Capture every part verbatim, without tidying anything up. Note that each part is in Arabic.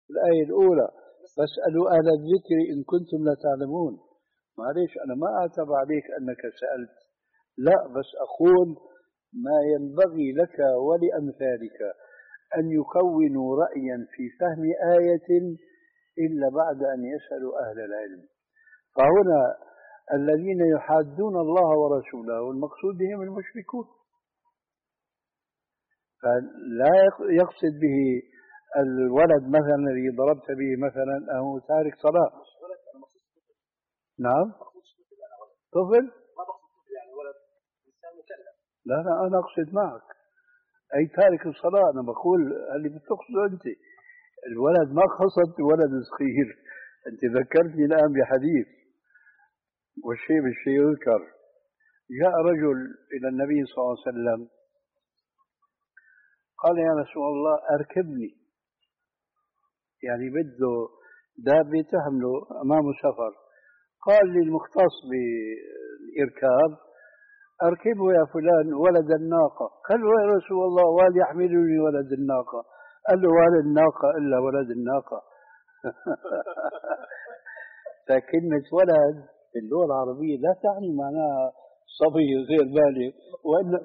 الآية الأولى فاسألوا أهل الذكر إن كنتم لا تعلمون. معليش أنا ما أعتب عليك أنك سألت، لا، بس أقول ما ينبغي لك ولأمثالك أن يكونوا رأيا في فهم آية إلا بعد أن يسألوا أهل العلم. فهنا الذين يحادون الله ورسوله المقصود بهم المشركون، فلا يقصد به الولد مثلا الذي ضربت به مثلا أو تارك صلاة. نعم طفل، لا لا أنا أقصد معك أي تارك الصلاة. أنا بقول اللي بتقصده أنت الولد، ما قصدت ولد صغير. أنت ذكرتني الآن بحديث والشيء بالشيء يذكر. جاء رجل إلى النبي صلى الله عليه وسلم قال يا رسول الله أركبني، يعني بده دابة تحمله أمامه سفر. قال لي المختص بالإركاب أركبه يا فلان ولد الناقة. قال له يا رسول الله وليحملني ولد الناقة. قال له ولا الناقة إلا ولد الناقة. فكلمة ولد في اللغة العربية لا تعني معناها صبي غير بالغ، وإن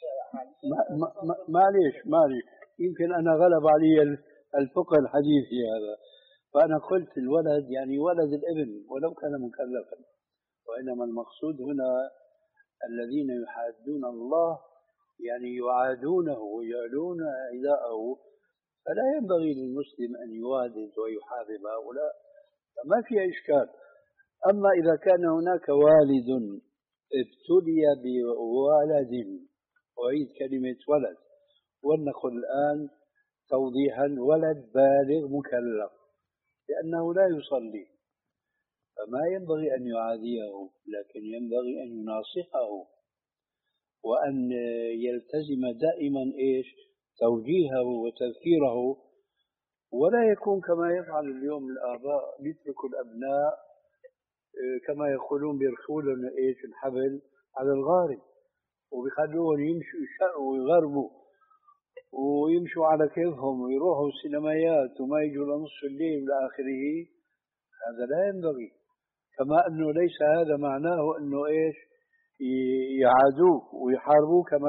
معليش معليش يمكن أنا غلب علي الفقه الحديثي هذا، فأنا قلت الولد يعني ولد الابن ولو كان مكلفا. وإنما المقصود هنا الذين يحادون الله يعني يعادونه ويعلون عداءه، فلا ينبغي للمسلم أن يوادد ويحارب هؤلاء، فما في إشكال. أما إذا كان هناك والد ابتلي بولد، أعيد كلمة ولد ولنقل الآن توضيحا، ولد بالغ مكلف لأنه لا يصلي، فما ينبغي أن يعاديه، لكن ينبغي أن يناصحه وأن يلتزم دائما إيش توجيهه وتذكيره، ولا يكون كما يفعل اليوم الآباء يتركوا الأبناء كما يقولون بيرخولهم إيش الحبل على الغارب وبيخلوهم يمشوا يشقوا ويغربوا ويمشوا على كيفهم ويروحوا السينمايات وما يجوا لنصف الليل إلى آخره. هذا لا ينبغي، كما أنه ليس هذا معناه أنه إيش يعادوه ويحاربوه، كما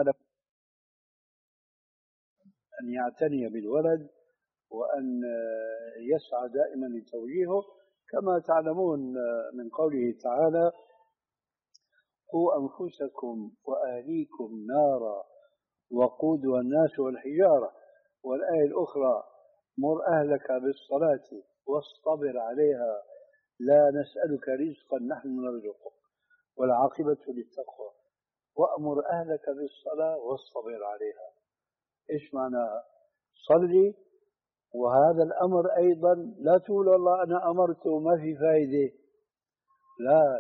أن يعتني بالولد وأن يسعى دائما لتوجيهه، كما تعلمون من قوله تعالى قوا أنفسكم وأهليكم نارا وقودها الناس والحجارة. والآية الأخرى مر أهلك بالصلاة واصطبر عليها لا نسألك رزقا نحن نرزقك والعاقبة للتقوى. وأمر أهلك بالصلاة واصطبر عليها. إيش معناها؟ صلي، وهذا الأمر أيضا لا تقول والله أنا أمرت وما في فائدة، لا.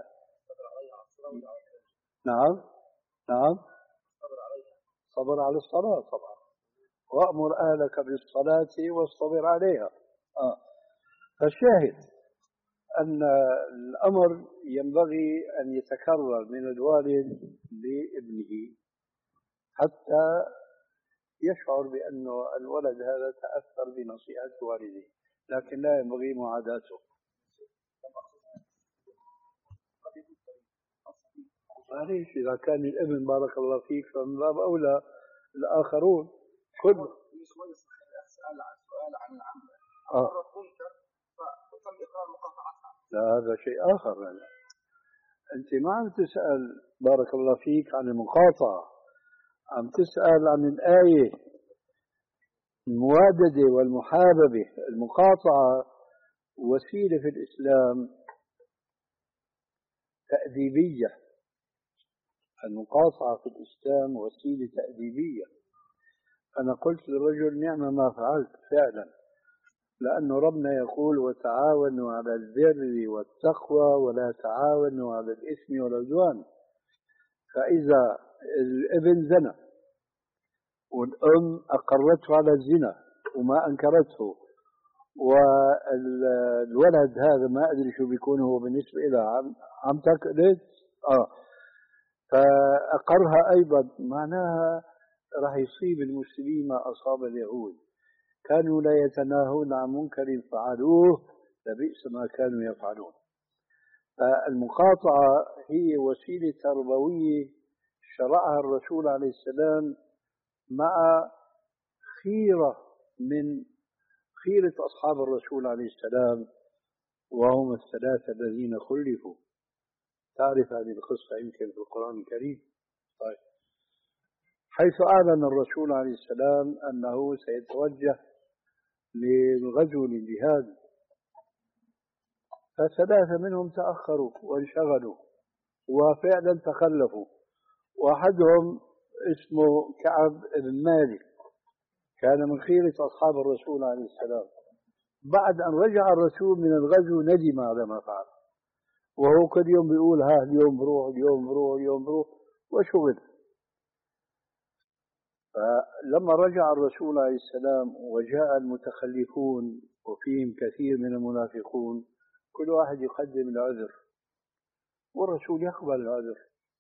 نعم نعم صبر على الصلاة طبعا. وأمر أهلك بالصلاة واصطبر عليها. آه. فالشاهد أن الأمر ينبغي أن يتكرر من الوالد لابنه حتى يشعر بأن الولد هذا تأثر بنصيحة والده، لكن لا ينبغي معاداته. معليش إذا كان الابن بارك الله فيك فمن باب أولى الآخرون. كل سؤال عن العمل آه. لا هذا شيء آخر. يعني. أنت ما عم تسأل بارك الله فيك عن المقاطعة، عم تسأل عن الآية المواددة والمحاببة. المقاطعة وسيلة في الإسلام تأديبية. المقاطعة في الإسلام وسيلة تأديبية. أنا قلت للرجل نعم ما فعلت فعلا، لأنه ربنا يقول وتعاونوا على البر والتقوى ولا تعاونوا على الإثم والعدوان. فإذا الابن زنى والأم أقرته على الزنا وما أنكرته، والولد هذا ما أدري شو بيكون هو بالنسبة إلى عم, عم تقلد آه فأقرها أيضا، معناها راح يصيب المسلمين ما أصاب اليهود. كانوا لا يتناهون عن منكر فعلوه لبئس ما كانوا يفعلون. فالمقاطعة هي وسيلة تربوية شرعها الرسول عليه السلام مع خيرة من خيرة أصحاب الرسول عليه السلام، وهم الثلاثة الذين خلفوا. تعرف هذه القصة يمكن في القرآن الكريم. طيب، حيث أعلن الرسول عليه السلام أنه سيتوجه للغزو للجهاد، فثلاثة منهم تأخروا وانشغلوا وفعلا تخلفوا. واحدهم اسمه كعب بن مالك، كان من خيرة أصحاب الرسول عليه السلام. بعد أن رجع الرسول من الغزو ندم على ما فعل، وهو كل يوم بيقول ها اليوم بروح اليوم بروح اليوم بروح وشغل. فلما رجع الرسول عليه السلام وجاء المتخلفون وفيهم كثير من المنافقون، كل واحد يقدم العذر والرسول يقبل العذر.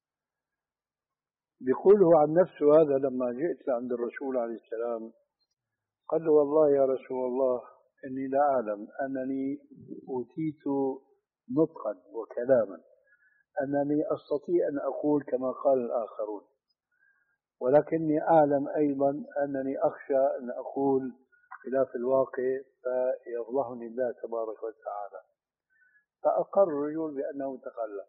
بيقوله عن نفسه هذا لما جئت عند الرسول عليه السلام، قال له والله يا رسول الله إني لا أعلم أنني أوتيت نطقا وكلاما، أنني أستطيع أن أقول كما قال الآخرون، ولكني أعلم أيضا أنني أخشى أن أقول خلاف الواقع فيفضحني الله تبارك وتعالى. فأقر الرجل بأنه تخلف،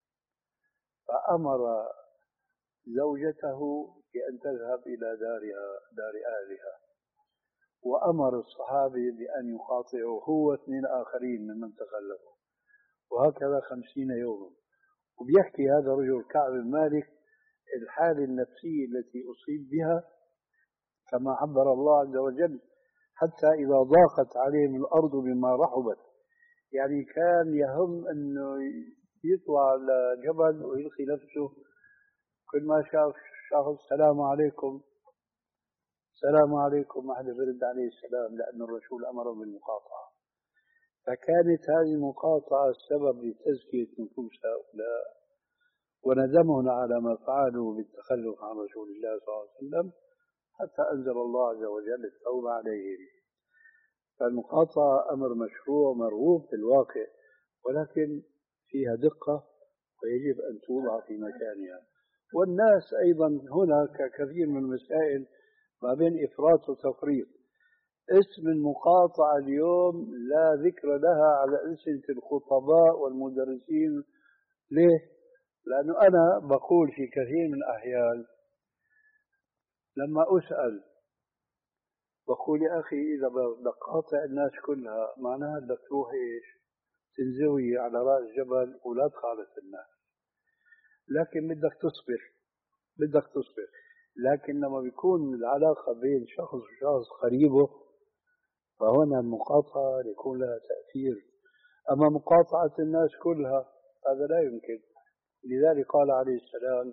فأمر زوجته بأن تذهب إلى دارها دار أهلها، وأمر الصحابة بأن يقاطعوا هو اثنين آخرين ممن تخلفوا، وهكذا خمسين يوما. وبيحكي هذا الرجل كعب بن مالك الحالة النفسية التي أصيب بها كما عبر الله عز وجل، حتى إذا ضاقت عليهم الأرض بما رحبت، يعني كان يهم أنه يطلع على جبل ويلقي نفسه، كل ما شاف شخص السلام عليكم السلام عليكم ما حدا برد عليه السلام، لأن الرسول أمره بالمقاطعة. فكانت هذه المقاطعة السبب لتزكية نفوس هؤلاء وندمهم على ما فعلوا بالتخلف عن رسول الله صلى الله عليه وسلم، حتى أنزل الله عز وجل التوبة عليهم. فالمقاطعة أمر مشروع مرغوب في الواقع، ولكن فيها دقة ويجب أن توضع في مكانها. والناس أيضا هناك كثير من المسائل ما بين إفراط وتفريط. اسم المقاطعة اليوم لا ذكر لها على ألسنة الخطباء والمدرسين. ليه؟ لأنه أنا بقول في كثير من الأحيان لما أسأل بقول يا أخي إذا بدك تقاطع الناس كلها معناها بدك تروح إيش؟ تنزوي على رأس جبل ولا تخالف الناس، لكن بدك تصبر بدك تصبر. لكن لما بيكون العلاقة بين شخص وشخص قريبه فهنا المقاطعة يكون لها تأثير. أما مقاطعة الناس كلها هذا لا يمكن. لذلك قال عليه السلام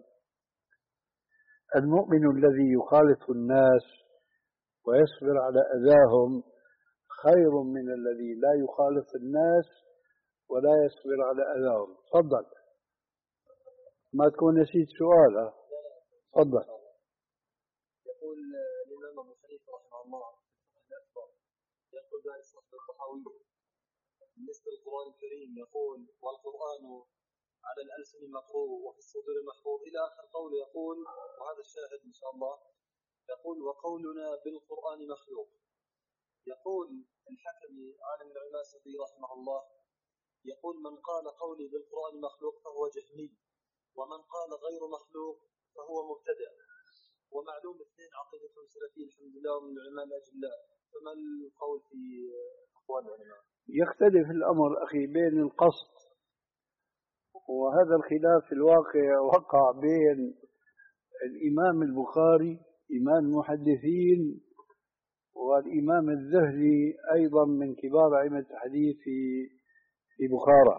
المؤمن الذي يخالط الناس ويصبر على أذاهم خير من الذي لا يخالط الناس ولا يصبر على أذاهم. تفضل، ما تكون نسيت سؤال. تفضل. يقول الإمام أبو حنيفة رحمه الله الأكبر يقول ذلك الصحبة الطحاوية بالنسبة للقرآن الكريم، يقول والقرآن على الألسن مقروء وفي الصدور محفوظ إلى آخر قول. يقول وهذا الشاهد إن شاء الله، يقول وقولنا بالقرآن مخلوق. يقول الحكمي عالم العلماء السعودي رحمه الله، يقول من قال قولي بالقرآن مخلوق فهو جهمي، ومن قال غير مخلوق فهو مبتدع. ومعلوم اثنين عقيدتهم سلفية الحمد لله ومن العلماء الأجلاء، فما القول في أقوال العلماء؟ يختلف الأمر أخي بين القصد، وهذا الخلاف في الواقع وقع بين الإمام البخاري إمام المحدثين والإمام الذهلي أيضا من كبار أئمة الحديث في في بخارى،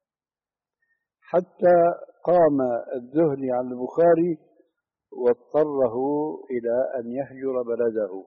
حتى قام الذهلي عن البخاري واضطره إلى أن يهجر بلده.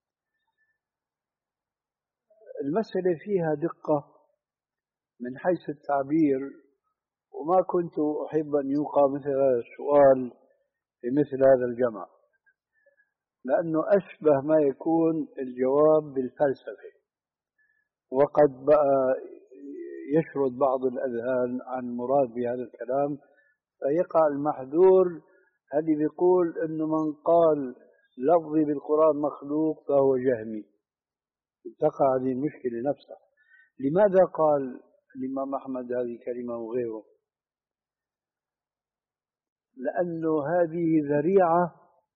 المسألة فيها دقة من حيث التعبير، وما كنت أحب أن يوقع مثل هذا السؤال في مثل هذا الجمع. لأنه أشبه ما يكون الجواب بالفلسفة، وقد بقى يشرد بعض الأذهان عن مراد بهذا الكلام، فيقع المحذور. هذه بيقول إنه من قال لفظي بالقرآن مخلوق فهو جهمي، تقع هذه المشكلة نفسها. لماذا قال الإمام أحمد هذه الكلمة وغيره؟ لأنه هذه ذريعة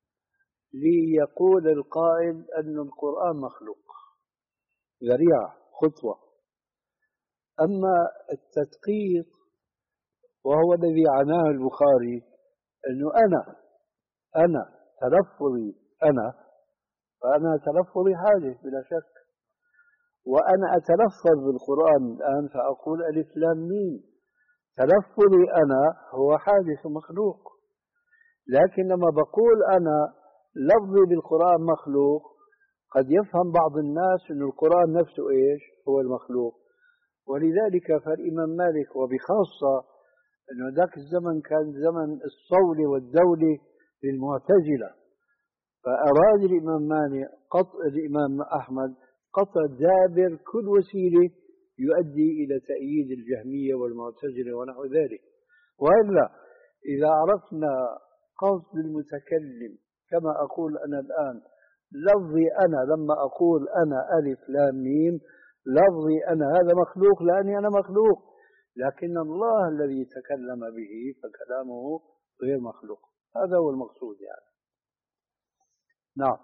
ليقول القائل أن القرآن مخلوق، ذريعة خطوة. أما التدقيق وهو الذي عناه البخاري، أنه أنا أنا تلفظي أنا، فأنا تلفظي حادث بلا شك، وأنا أتلفظ بالقرآن الآن فأقول ألف لام ميم، تلفظي أنا هو حادث مخلوق. لكن لما بقول أنا لفظي بالقرآن مخلوق، قد يفهم بعض الناس أن القرآن نفسه إيش هو المخلوق. ولذلك فالإمام مالك وبخاصة أنه ذاك الزمن كان زمن الصولة والدولة للمعتزلة، فأراد الإمام مالك قطع الإمام أحمد قطع دابر كل وسيلة يؤدي إلى تأييد الجهمية والمعتزلة ونحو ذلك. وإلا إذا عرفنا قصد المتكلم، كما أقول أنا الآن لفظي أنا لما أقول أنا ألف لام ميم، لفظي أنا هذا مخلوق لأني أنا مخلوق، لكن الله الذي تكلم به فكلامه غير مخلوق. هذا هو المقصود يعني. نعم.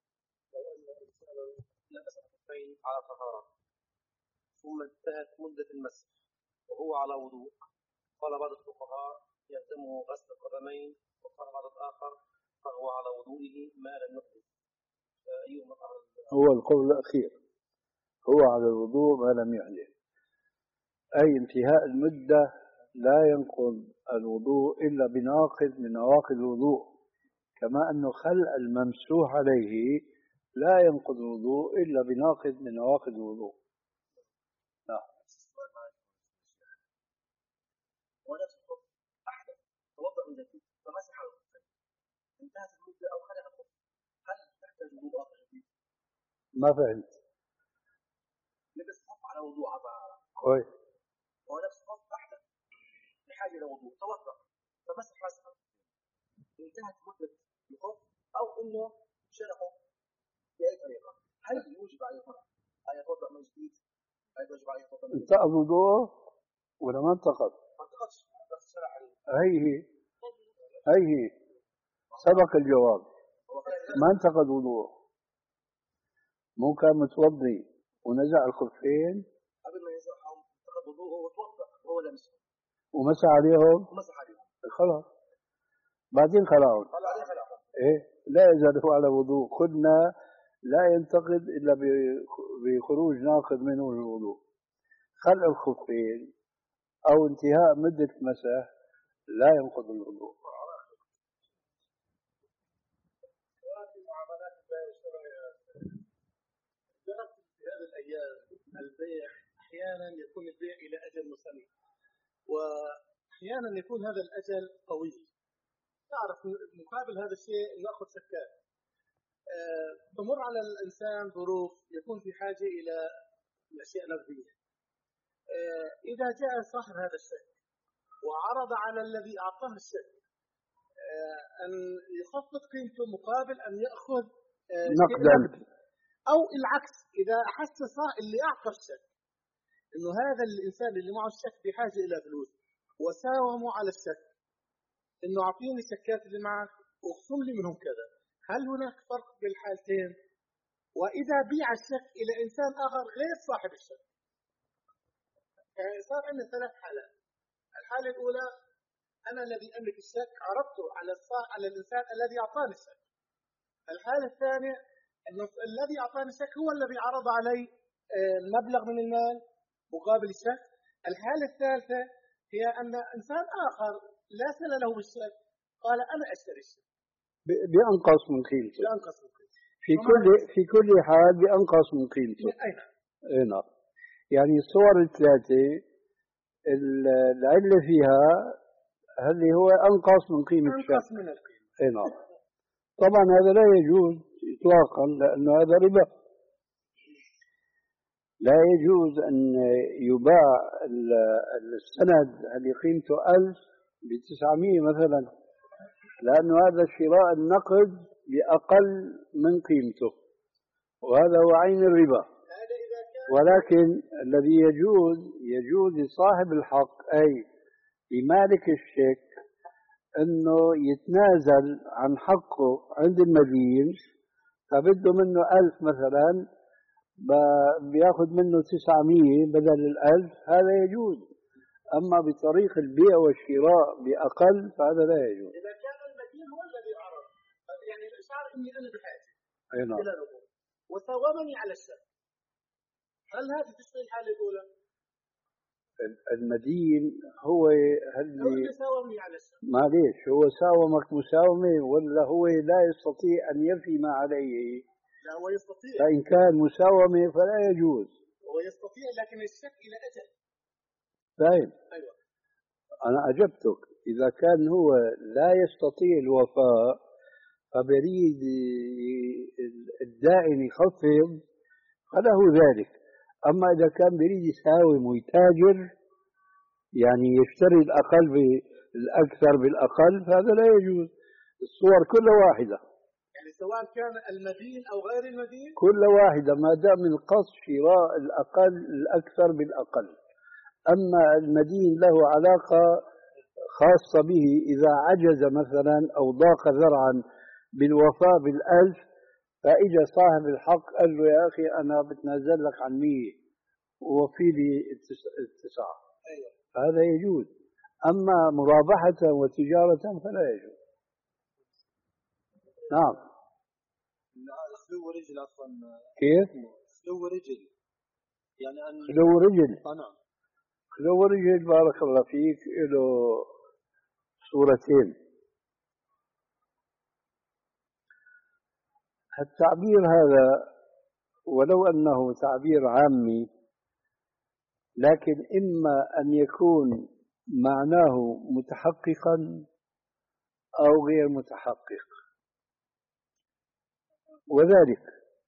على طهارة ثم انتهت مدة المسح وهو على وضوء، قال بعض الفقهاء يلزمه غسل القدمين، وقال بعض الآخر فهو على وضوئه ما لم يحدث. فأيهما هو القول الأخير، هو على الوضوء ما لم يحدث، أي انتهاء المدة لا ينقض الوضوء إلا بناقض من نواقض الوضوء، كما أنه خلع الممسوح عليه لا ينقض الوضوء إلا بناقض من نواقض الوضوء. نعم. ونفس الخف أحدث توضأ من جديد فمسح الخفين، انتهت المدة أو خلع الخف، هل تحتاج وضوء آخر جديد؟ ما فهمت. لبس الخف على وضوء عبارة كويس. ونفس الخف أحدث بحاجة إلى وضوء، توضأ فمسح مسحا، انتهت مدة الخف أو إنه شرحه بأي طريقة، هل يوجب عليه أن يتوضأ من جديد؟ هل يوجب عليه يتوضأ من جديد؟ انتقض وضوءه ولا ما انتقض؟ ما انتقضش، بس شرح هي هي هي هي سبق الجواب، ما انتقض وضوءه، مو كان متوضي ونزع الخفين قبل ما ينزعهم انتقض وضوءه وتوضأ وهو لمسه ومسح عليهم ومسح عليهم خلاص، بعدين خلاهم. ايه لا يزال هو على وضوء. قلنا لا ينتقد إلا بخروج ناقض منه الوضوء، خلع الخفين أو انتهاء مدة المسح لا ينقض الوضوء. جربت في هذه الأيام البيع، أحيانا يكون البيع إلى أجل مسمى، وأحيانا يكون هذا الأجل طويل. تعرف مقابل هذا الشيء نأخذ شكات. أه تمر على الإنسان ظروف يكون في حاجة إلى أشياء نقدية. أه إذا جاء صاحب هذا الشك وعرض على الذي أعطاه الشك أه أن يخفض قيمته مقابل أن يأخذ أه نقدا، أو العكس، إذا أحس اللي أعطى الشك إنه هذا الإنسان اللي معه الشك بحاجة إلى فلوس وساوموا على الشك إنه أعطيني الشكات اللي معك واخصم لي منهم كذا، هل هناك فرق بالحالتين؟ وإذا بيع الشك إلى إنسان آخر غير صاحب الشك، يعني صار عندنا ثلاث حالات. الحالة الأولى أنا الذي أملك الشك عرضته على على الإنسان الذي أعطاني الشك. الحالة الثانية إنه الذي أعطاني الشك هو الذي عرض علي المبلغ من المال مقابل الشك. الحالة الثالثة هي أن إنسان آخر لا صلة له بالشك قال أنا أشتري الشك بأنقص من قيمته، بأنقص من قيمته في كل في كل حال بأنقص من قيمته. أي نعم. يعني الصور الثلاثة العلة فيها هل هو أنقص من قيمة الشك. أنقص من القيمة. نعم. طبعا هذا لا يجوز إطلاقا، لأن هذا ربا. لا يجوز أن يباع السند اللي قيمته ألف بتسعمائة مثلا، لأنه هذا شراء النقد بأقل من قيمته، وهذا هو عين الربا. ولكن الذي يجوز يجوز لصاحب الحق أي لمالك الشيك أنه يتنازل عن حقه عند المدين، فبده منه ألف مثلا بياخذ منه تسعمائة بدل الألف، هذا يجوز. أما بطريق البيع والشراء بأقل فهذا لا يجوز. إذا كان المدين هو الذي عرض، يعني صار إني أنا بحاجة أي نعم وساومني على الشرط، هل هذه تشمل الحالة الأولى؟ المدين هو اللي ساومني على الشرط، معليش هو ساومك مساومة، ولا هو لا يستطيع أن يفي ما عليه؟ لا هو يستطيع. فإن كان مساومة فلا يجوز. هو يستطيع لكن الشك إلى أجل. فاهم؟ أيوة. أنا أجبتك. إذا كان هو لا يستطيع الوفاء فبريد الدائن يخفض فله ذلك. أما إذا كان بريد يساوم ويتاجر، يعني يشتري الأقل بالأكثر بالأقل، فهذا لا يجوز. الصور كلها واحدة، يعني سواء كان المدين أو غير المدين كلها واحدة، ما دام القصد شراء الأقل الأكثر بالأقل. أما المدين له علاقة خاصة به، إذا عجز مثلا أو ضاق ذرعا بالوفاء بالألف، فإجا صاحب الحق قال له يا أخي أنا بتنازل لك عن مية ووفي لي التسعة، أيوة. هذا يجوز. أما مرابحة وتجارة فلا يجوز. نعم. خلو رجل عفوا. كيف؟ خلو رجل يعني أن خلو رجل. آه نعم. خلو رجل بارك الله فيك له صورتين. التعبير هذا ولو أنه تعبير عامي، لكن إما أن يكون معناه متحققا أو غير متحقق. وذلك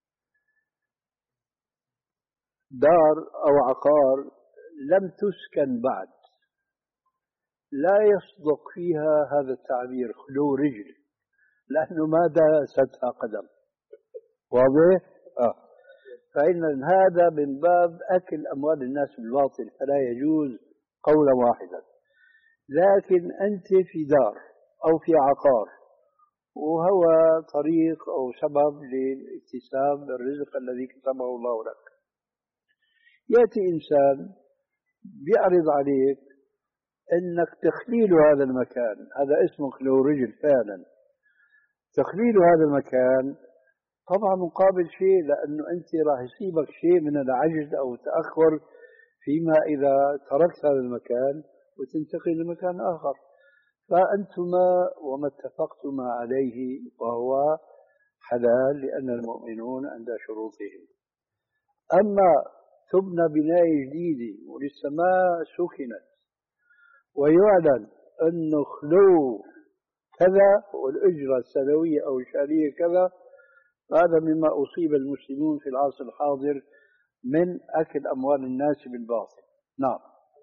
دار أو عقار لم تسكن بعد لا يصدق فيها هذا التعبير خلو رجل، لأنه ما داستها قدم. واضح؟ آه. فإن هذا من باب أكل أموال الناس بالباطل، فلا يجوز قولا واحدا. لكن أنت في دار أو في عقار، وهو طريق أو سبب لاكتساب الرزق الذي كتبه الله لك، يأتي إنسان بيعرض عليك أنك تخليل هذا المكان، هذا اسمه خلو رجل فعلا. تخليل هذا المكان طبعا مقابل شيء، لأنه أنت راح يصيبك شيء من العجز أو التأخر فيما إذا تركت هذا المكان وتنتقل لمكان آخر. فأنتما وما اتفقتما عليه وهو حلال، لأن المؤمنون عند شروطهم. أما تبنى بناية جديدة ولسه ما سكنت ويعلن أنه خلو كذا والأجرة السنوية أو الشهرية كذا، هذا مما أصيب المسلمون في العصر الحاضر من أكل أموال الناس بالباطل. نعم.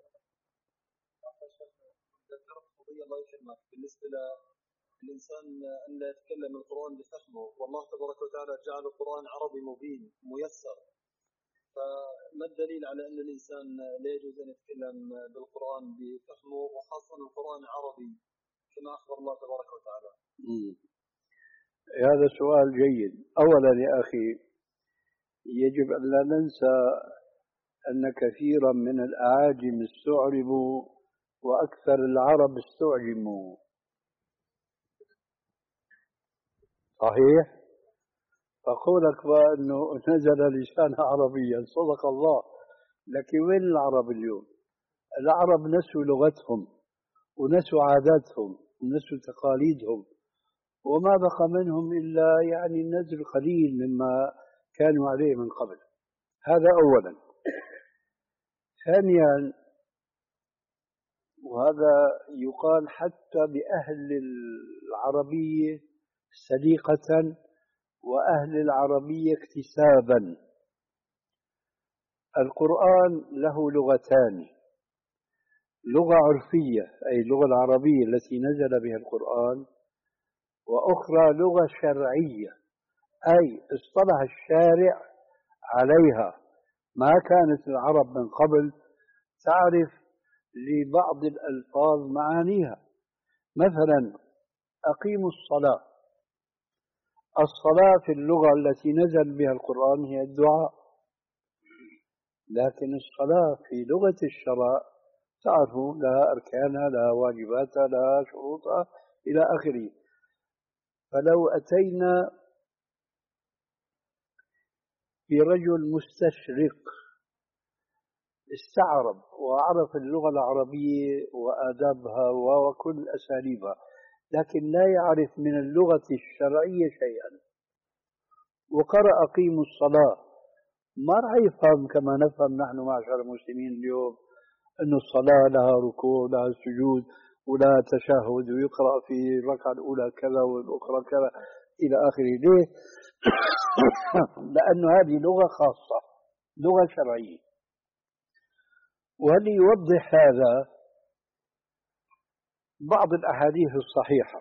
بالنسبة للإنسان أن لا يتكلم القرآن بفهمه، والله تبارك وتعالى جعل القرآن عربي مبين ميسر، فما الدليل على أن الإنسان لا يجوز أن يتكلم بالقرآن بفهمه، وخاصة القرآن عربي كما أخبر الله تبارك وتعالى؟ مم. هذا سؤال جيد. أولا يا أخي يجب أن لا ننسى أن كثيرا من الأعاجم استعربوا وأكثر العرب استعجموا. صحيح؟ فقولك بأنه نزل لسان عربيا، صدق الله، لكن وين العرب اليوم؟ العرب نسوا لغتهم ونسوا عاداتهم ونسوا تقاليدهم، وما بقى منهم إلا يعني النزل قليل مما كانوا عليه من قبل. هذا أولا. ثانيا، وهذا يقال حتى بأهل العربية سليقة وأهل العربية اكتسابا. القرآن له لغتان: لغة عرفية أي اللغة العربية التي نزل بها القرآن، وأخرى لغة شرعية أي اصطلح الشارع عليها. ما كانت العرب من قبل تعرف لبعض الألفاظ معانيها. مثلا أقيموا الصلاة، الصلاة في اللغة التي نزل بها القرآن هي الدعاء، لكن الصلاة في لغة الشرع تعرفوا لها أركانها، لها واجباتها، لها شروطها إلى آخره. فلو أتينا برجل مستشرق استعرب وعرف اللغة العربية وآدابها وكل أساليبها، لكن لا يعرف من اللغة الشرعية شيئا، وقرأ أقيموا الصلاة، ما راح يفهم كما نفهم نحن معشر المسلمين اليوم أن الصلاة لها ركوع لها سجود ولها تشهد، ويقرأ في الركعة الأولى كذا والأخرى كذا إلى آخره. ليه؟ لأن هذه لغة خاصة، لغة شرعية. وليوضح هذا بعض الأحاديث الصحيحة.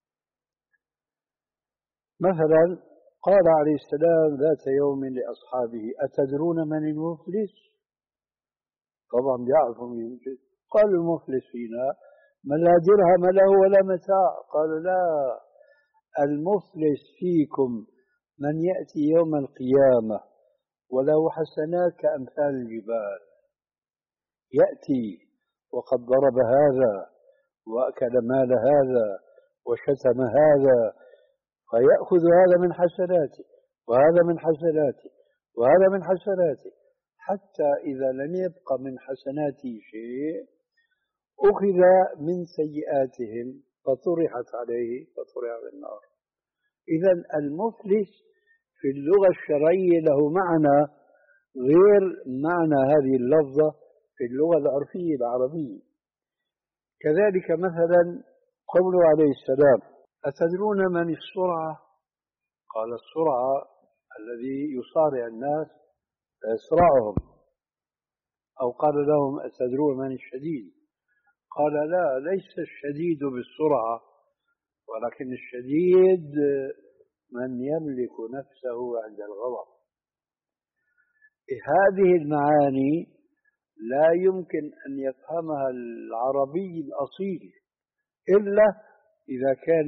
مثلا قال عليه السلام ذات يوم لأصحابه: أتدرون من المفلس؟ طبعا بيعرفوا مين المفلس. قال: المفلس فينا من لا درهم له ولا متاع. قالوا: لا، المفلس فيكم من يأتي يوم القيامة وله حسنات كأمثال الجبال، يأتي وقد ضرب هذا وأكل مال هذا وشتم هذا، فيأخذ هذا من حسناته وهذا من حسناته وهذا من حسناته، حتى إذا لم يبق من حسناته شيء أخذ من سيئاتهم فطرحت عليه فطرح في النار. إذا المفلس في اللغة الشرعية له معنى غير معنى هذه اللفظة في اللغة العرفية العربية. كذلك مثلا قوله عليه السلام: أتدرون من السرعة؟ قال: السرعة الذي يصارع الناس فيسرعهم. أو قال لهم: أتدرون من الشديد؟ قال: لا، ليس الشديد بالسرعة، ولكن الشديد من يملك نفسه عند الغضب. هذه المعاني لا يمكن أن يفهمها العربي الأصيل إلا إذا كان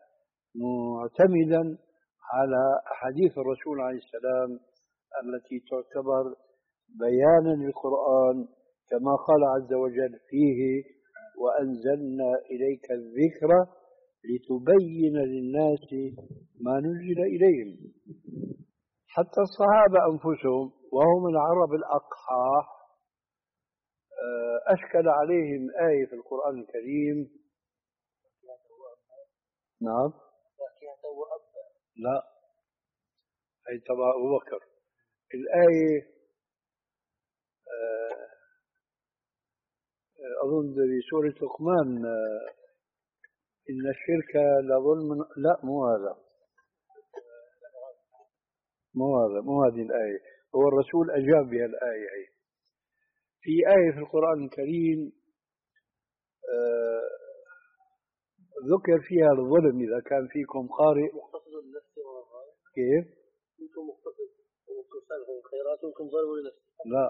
معتمدا على أحاديث الرسول عليه السلام التي تعتبر بيانا للقرآن، كما قال عز وجل فيه: وأنزلنا إليك الذكر لتبين للناس ما نزل إليهم. حتى الصحابة أنفسهم وهم العرب الأقحاح أشكل عليهم آية في القرآن الكريم. نعم. لا، هي تبع أبو بكر. الآية أظن في سورة لقمان: إن الشرك لظلم. لا، مو هذا مو هذا مو هذه الآية. هو الرسول أجاب بها الآية. هي في آية في القرآن الكريم ذكر فيها الظلم: إذا كان فيكم قارئ. كيف؟ فيكم مقتصد ومقتصد خيرات وكم ظلموا لنفسه. لا،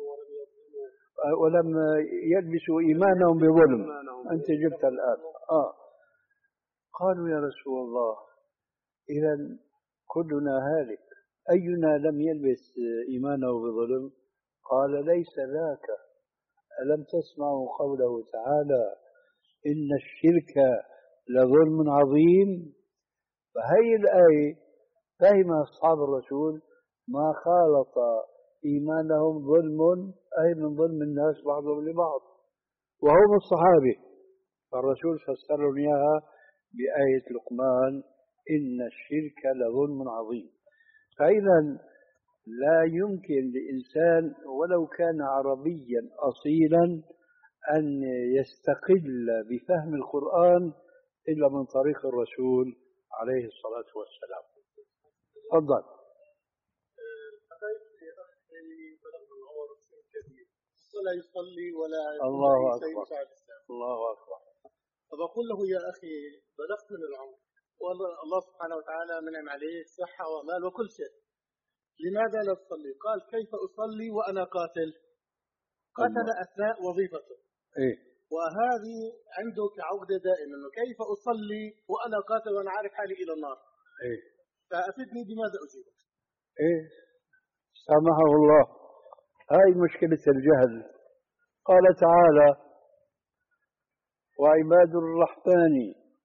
ولم يلبسوا إيمانهم بظلم. أنت جبت الآن. آه. قالوا: يا رسول الله، إذا كلنا هالك، أينا لم يلبس إيمانه بظلم؟ قال: ليس ذاك. ألم تسمعوا قوله تعالى: إن الشرك لظلم عظيم؟ فهي الآية فهم أصحاب الرسول ما خالط إيمانهم ظلم، أي من ظلم الناس بعضهم لبعض، وهم الصحابة. فالرسول فسر إياها بآية لقمان: إن الشرك لظلم عظيم. فإذا لا يمكن لإنسان ولو كان عربيا أصيلا أن يستقل بفهم القرآن إلا من طريق الرسول عليه الصلاة والسلام. تفضل. ولا يصلي ولا الله شيء أكبر. يساعد الإسلام. الله أكبر. فبقول له يا أخي بلغت من العمر والله سبحانه وتعالى منعم عليك صحة ومال وكل شيء، لماذا لا تصلي؟ قال كيف أصلي وأنا قاتل؟ قتل أثناء وظيفته. إيه؟ وهذه عنده كعقدة دائما، كيف أصلي وأنا قاتل وأنا عارف حالي إلى النار؟ إيه؟ فأفدني بماذا أجيبك؟ إيه؟ سامحه الله. هاي مشكلة الجهل. قال تعالى: وعباد الرحمن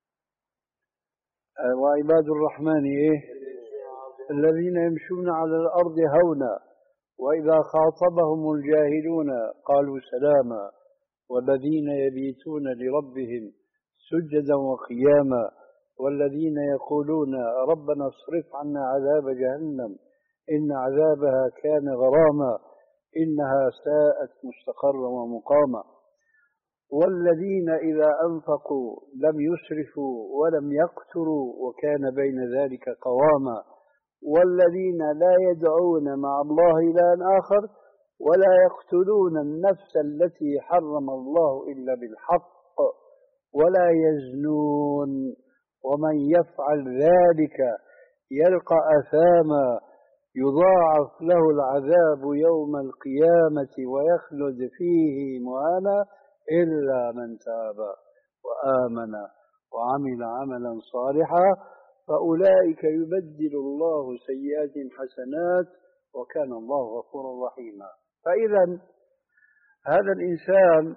وعباد الرحمن إيه؟ الذين يمشون على الأرض هونا وإذا خاطبهم الجاهلون قالوا سلاما والذين يبيتون لربهم سجدا وقياما والذين يقولون ربنا اصرف عنا عذاب جهنم إن عذابها كان غراما إنها ساءت مستقرا ومقاما والذين إذا أنفقوا لم يسرفوا ولم يقتروا وكان بين ذلك قواما والذين لا يدعون مع الله إلها آخر ولا يقتلون النفس التي حرم الله إلا بالحق ولا يزنون ومن يفعل ذلك يلقى أثاما يضاعف له العذاب يوم القيامة ويخلد فيه مهانا إلا من تاب وآمن وعمل عملا صالحا فأولئك يبدل الله سيئات حسنات وكان الله غفورا رحيما. فإذا هذا الإنسان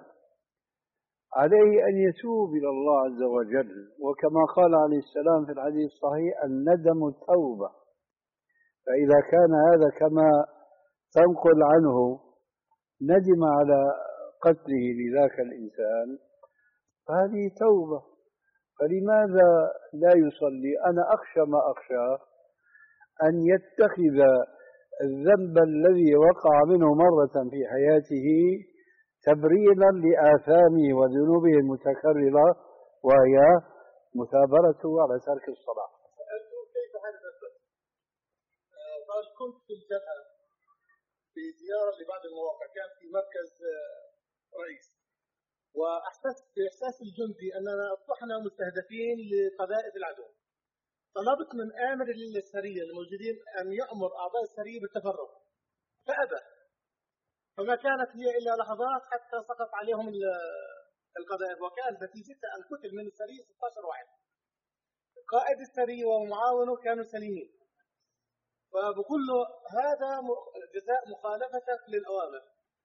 عليه أن يتوب إلى الله عز وجل، وكما قال عليه السلام في الحديث الصحيح: الندم توبة. فإذا كان هذا كما تنقل عنه ندم على قتله لذاك الإنسان فهذه توبة، فلماذا لا يصلي؟ أنا أخشى ما أخشى أن يتخذ الذنب الذي وقع منه مرة في حياته تبريرا لآثامه وذنوبه المتكررة وهي مثابرته على ترك الصلاة. كيف حدث؟ قال كنت في الجبهة في زيارة لبعض المواقع، كان في مركز رئيس، وأحسست بإحساس الجندي أننا أصبحنا مستهدفين لقذائف العدو. طلبت من آمر السرية الموجودين أن يأمر أعضاء السرية بالتفرغ فأبى، فما كانت هي إلا لحظات حتى سقط عليهم القذائف، وكان نتيجتها أن قتل من السرية ستة عشر واحد. قائد السرية ومعاونه كانوا سليمين. فبقول له هذا جزاء مخالفتك للأوامر.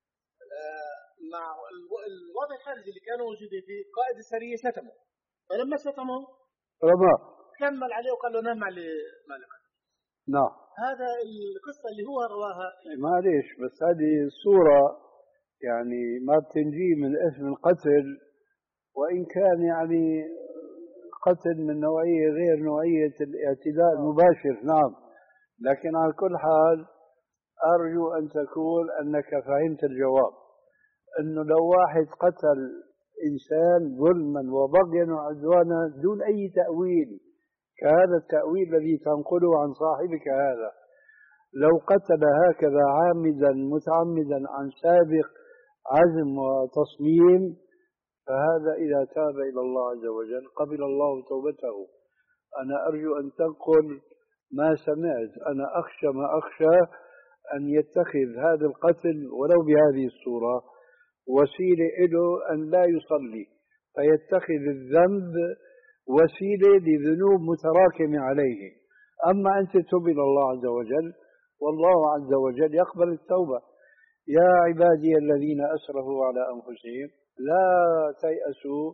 مع الوضع الخارجي اللي كانوا موجودين فيه قائد السرية شتمه، فلما شتمه رمى كمل عليه وقال له نام على مالك. نعم، هذا القصة اللي هو رواها. معليش بس هذه الصورة يعني ما بتنجي من اسم القتل، وإن كان يعني قتل من نوعية غير نوعية الاعتداء المباشر. نعم، لكن على كل حال أرجو أن تكون أنك فهمت الجواب، أنه لو واحد قتل إنسان ظلما وبغيا وعدوانا دون أي تأويل كهذا التأويل الذي تنقله عن صاحبك هذا، لو قتل هكذا عامدا متعمدا عن سابق عزم وتصميم، فهذا إذا تاب إلى الله عز وجل قبل الله توبته. أنا أرجو أن تنقل ما سمعت. أنا أخشى ما أخشى أن يتخذ هذا القتل ولو بهذه الصورة وسيلة له أن لا يصلي، فيتخذ الذنب وسيلة لذنوب متراكمة عليه. أما أنت تب إلى الله عز وجل والله عز وجل يقبل التوبة. يا عبادي الذين أسرفوا على أنفسهم لا تيأسوا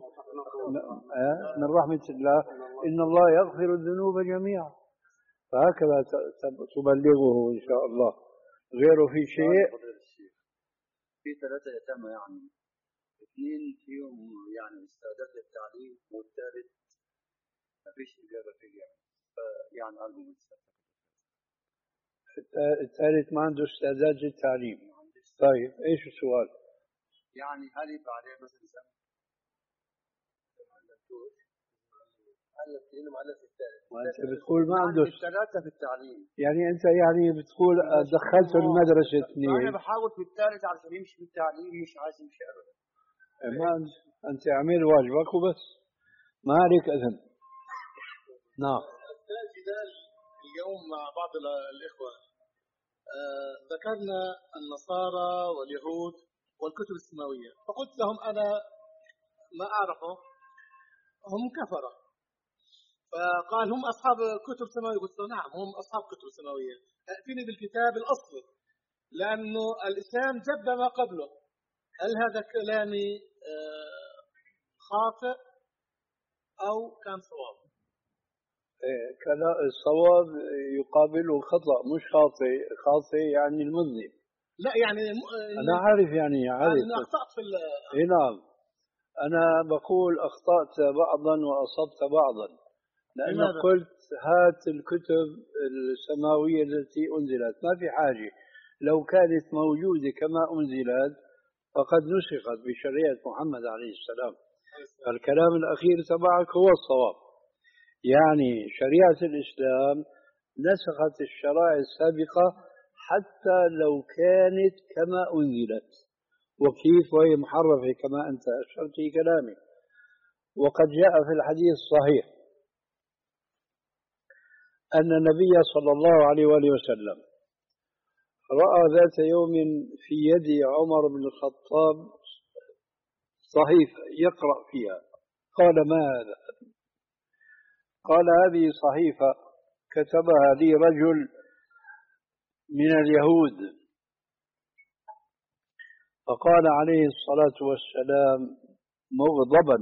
من رحمة الله إن الله يغفر الذنوب جميعا. فهكذا تبلغه إن شاء الله. غيره في شيء؟ في ثلاثة يتامى، يعني اثنين فيهم يعني استعداد للتعليم والثالث ما فيش إجابة فيه، يعني أرجو الثالث ما عنده استعداد للتعليم. طيب إيش السؤال؟ يعني هل يبقى عليه مثلا معلم في إنه معلم في الثالث. وأنت بتقول ما عنده الثلاثة في التعليم. يعني أنت يعني بتقول دخلته المدرسة اثنين. أنا بحاول في الثالث عشان يمشي في التعليم، مش عايز يمشي أبدا. ما أنت اعمل واجبك وبس، ما عليك إذن. نعم. جدال اليوم مع بعض الإخوة، آه ذكرنا النصارى واليهود والكتب السماوية، فقلت لهم أنا ما أعرفه هم كفرة، فقال هم أصحاب كتب سماوية. قلت له نعم هم أصحاب كتب سماوية، أتيني بالكتاب الأصلي لأنه الإسلام جد ما قبله. هل هذا كلامي آه خاطئ أو كان صواب؟ الصواب يقابله الخطأ، مش خاطئ. خاطئ يعني المذنب. لا يعني أنا عارف يعني عارف أنا أخطأت في إيه نعم. أنا بقول أخطأت بعضا وأصبت بعضا، لأنه قلت هات الكتب السماوية التي أنزلت، ما في حاجة. لو كانت موجودة كما أنزلت فقد نسخت بشريعة محمد عليه السلام. الكلام الأخير تبعك هو الصواب، يعني شريعة الإسلام نسخت الشرائع السابقة حتى لو كانت كما أنزلت. وكيف وهي محرفة كما أنت أشرت في كلامك. وقد جاء في الحديث الصحيح أن النبي صلى الله عليه وآله وسلم رأى ذات يوم في يد عمر بن الخطاب صحيفة يقرأ فيها. قال ما هذا؟ قال هذه صحيفة كتبها لي رجل من اليهود. فقال عليه الصلاة والسلام مغضبا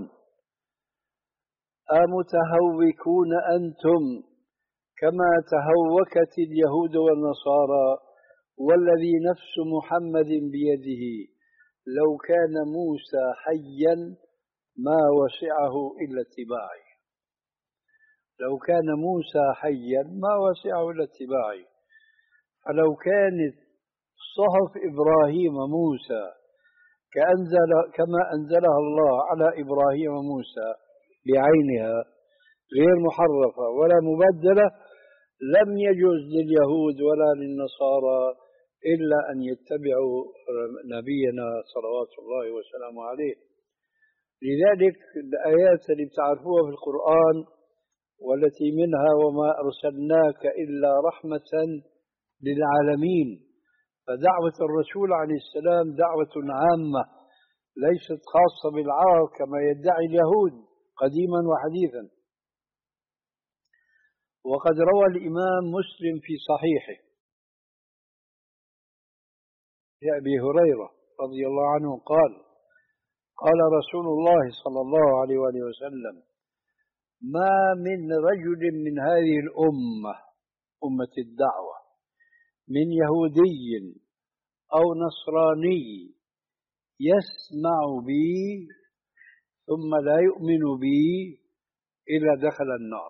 أمتهوكون أنتم كما تهوكت اليهود والنصارى، والذي نفس محمد بيده لو كان موسى حيا ما وسعه إلا اتباعي. لو كان موسى حيا ما وسعه إلا اتباعي. فلو كانت صحف إبراهيم موسى كأنزل كما أنزلها الله على إبراهيم موسى بعينها غير محرفة ولا مبدلة، لم يجوز لليهود ولا للنصارى إلا أن يتبعوا نبينا صلوات الله وسلامه عليه. لذلك الآيات اللي بتعرفوها في القرآن والتي منها وما أرسلناك إلا رحمة للعالمين، فدعوة الرسول عليه السلام دعوة عامة ليست خاصة بالعرب كما يدعي اليهود قديما وحديثا. وقد روى الإمام مسلم في صحيحه لأبي هريرة رضي الله عنه قال قال رسول الله صلى الله عليه وآله وسلم ما من رجل من هذه الأمة أمة الدعوة من يهودي أو نصراني يسمع بي ثم لا يؤمن بي إلا دخل النار.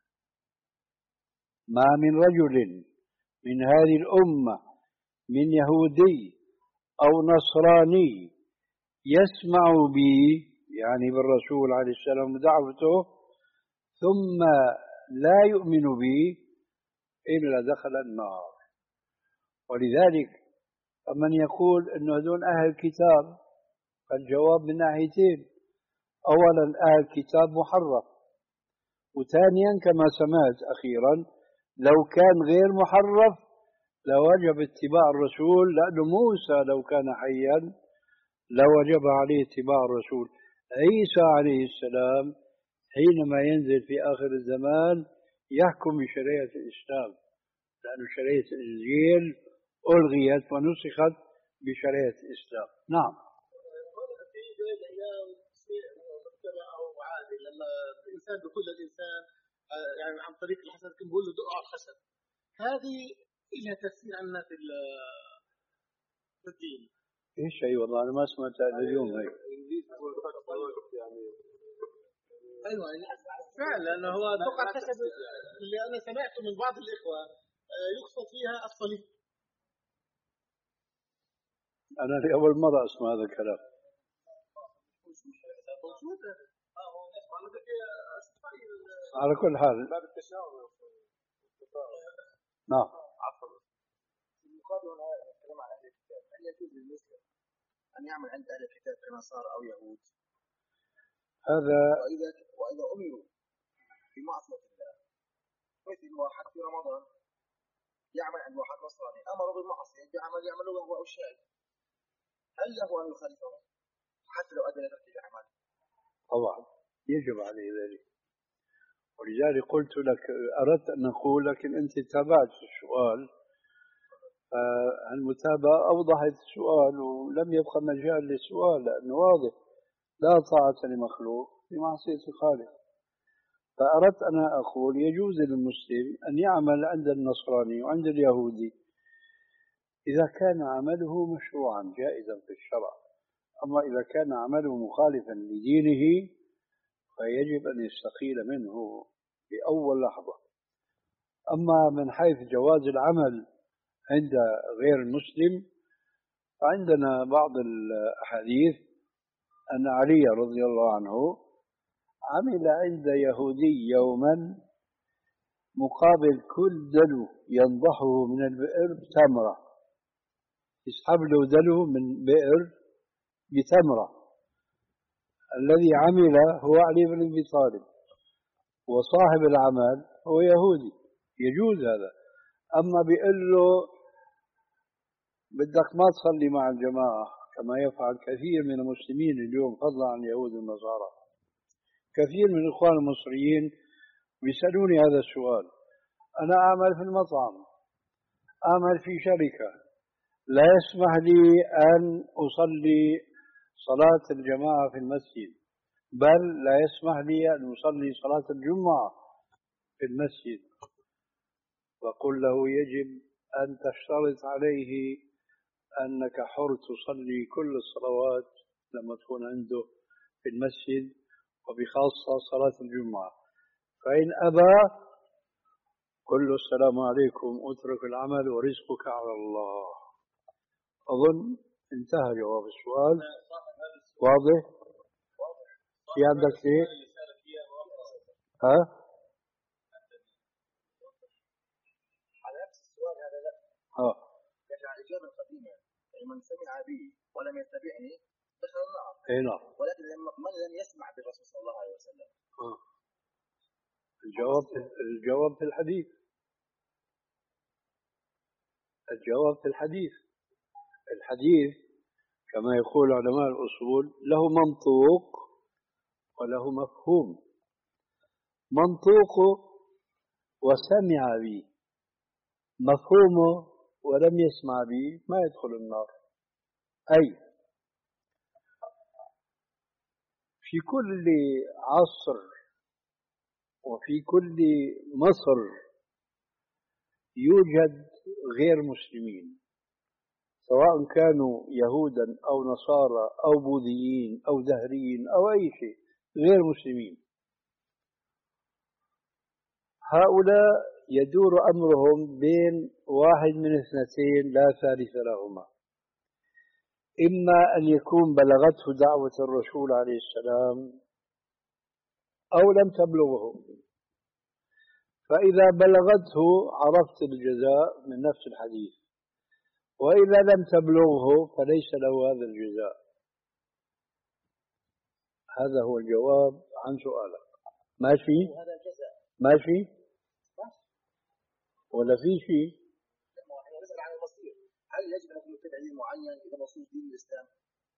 ما من رجل من هذه الأمة من يهودي أو نصراني يسمع بي يعني بالرسول عليه السلام ودعوته ثم لا يؤمن بي إلا دخل النار. ولذلك فمن يقول أنه هذول أهل الكتاب فالجواب من ناحيتين. أولا أهل الكتاب محرف، وثانيا كما سمعت أخيرا لو كان غير محرف لوجب اتباع الرسول، لأن موسى لو كان حيا لوجب عليه اتباع الرسول. عيسى عليه السلام حينما ينزل في آخر الزمان يحكم بشريعة الإسلام، لأن شريعة الإنجيل ألغيت ونسخت بشريعة الإسلام. نعم. لما الإنسان بكل الإنسان يعني عن طريق الحسد كم بقول له دق على الخشب، هذه لها تفسير عنا في الدين. ايش هي والله انا ما سمعت اليوم هي. ايوه فعلا هو دق على الخشب اللي انا سمعته من بعض الإخوة يقصد فيها الصليب. انا لأول مرة اسمع هذا الكلام. على كل حال باب التشاور نعم. عفوا. المقابل هنا نتكلم عن اهل الكتاب، هل يجوز للمسلم ان يعمل عند اهل الكتاب كنصارى او يهود؟ هذا واذا واذا امروا بمعصيه الله مثل واحد في رمضان يعمل عند واحد نصراني امره بالمعصيه بعمل يعمله وهو الشاهد، هل له ان يخالفه حتى لو ادى الى ترك الاعمال؟ طبعا يجب عليه ذلك، ولذلك قلت لك أردت أن أقول لكن أنت تابعت السؤال، فالمتابعة أوضحت السؤال ولم يبقى مجال للسؤال لأنه واضح، لا طاعة لمخلوق في معصية الخالق. فأردت أن أقول يجوز للمسلم أن يعمل عند النصراني وعند اليهودي إذا كان عمله مشروعا جائزا في الشرع، أما إذا كان عمله مخالفا لدينه فيجب أن يستقيل منه بأول لحظة. أما من حيث جواز العمل عند غير المسلم فعندنا بعض الأحاديث أن علي رضي الله عنه عمل عند يهودي يوما مقابل كل دلو ينضحه من البئر بتمرة، يسحب له دلو من بئر بتمرة. الذي عمل هو علي بن أبي طالب وصاحب العمل هو يهودي، يجوز هذا. أما بيقول له بدك ما تصلي مع الجماعة كما يفعل كثير من المسلمين اليوم فضلا عن اليهود والنصارى، كثير من الإخوان المصريين بيسألوني هذا السؤال، أنا أعمل في المطعم، أعمل في شركة، لا يسمح لي أن أصلي صلاة الجماعة في المسجد، بل لا يسمح لي أن أصلي صلاة الجمعة في المسجد. وقل له يجب أن تشترط عليه أنك حر تصلي كل الصلوات لما تكون عنده في المسجد وبخاصة صلاة الجمعة، فإن أبى قل له السلام عليكم اترك العمل ورزقك على الله. أظن انتهى جواب السؤال. واضح؟ في عندك شيء؟ ها؟ على نفس السؤال هذا لا. اه. يرجع الإجابة القديمة، يعني من سمع بي ولم يتبعني دخل النار. اي نعم. ولكن من لم يسمع بالرسول صلى الله عليه وسلم. اه. الجواب الجواب في الحديث. الجواب في الحديث. الحديث كما يقول علماء الأصول له منطوق وله مفهوم. منطوقه وسمع بي، مفهومه ولم يسمع بي ما يدخل النار. أي في كل عصر وفي كل مصر يوجد غير مسلمين، سواء كانوا يهودا أو نصارى أو بوذيين أو دهريين أو أي شيء، غير مسلمين. هؤلاء يدور أمرهم بين واحد من اثنتين لا ثالث لهما، إما أن يكون بلغته دعوة الرسول عليه السلام أو لم تبلغه، فإذا بلغته عرفت الجزاء من نفس الحديث، وإذا لم تبلغه فليس له هذا الجزاء. هذا هو الجواب عن سؤالك. ماشي؟ ماشي؟ ولا في شيء؟ نسأل عن المصير، هل يجب أن يكون تدعيم معين إذا مصير دين الإسلام؟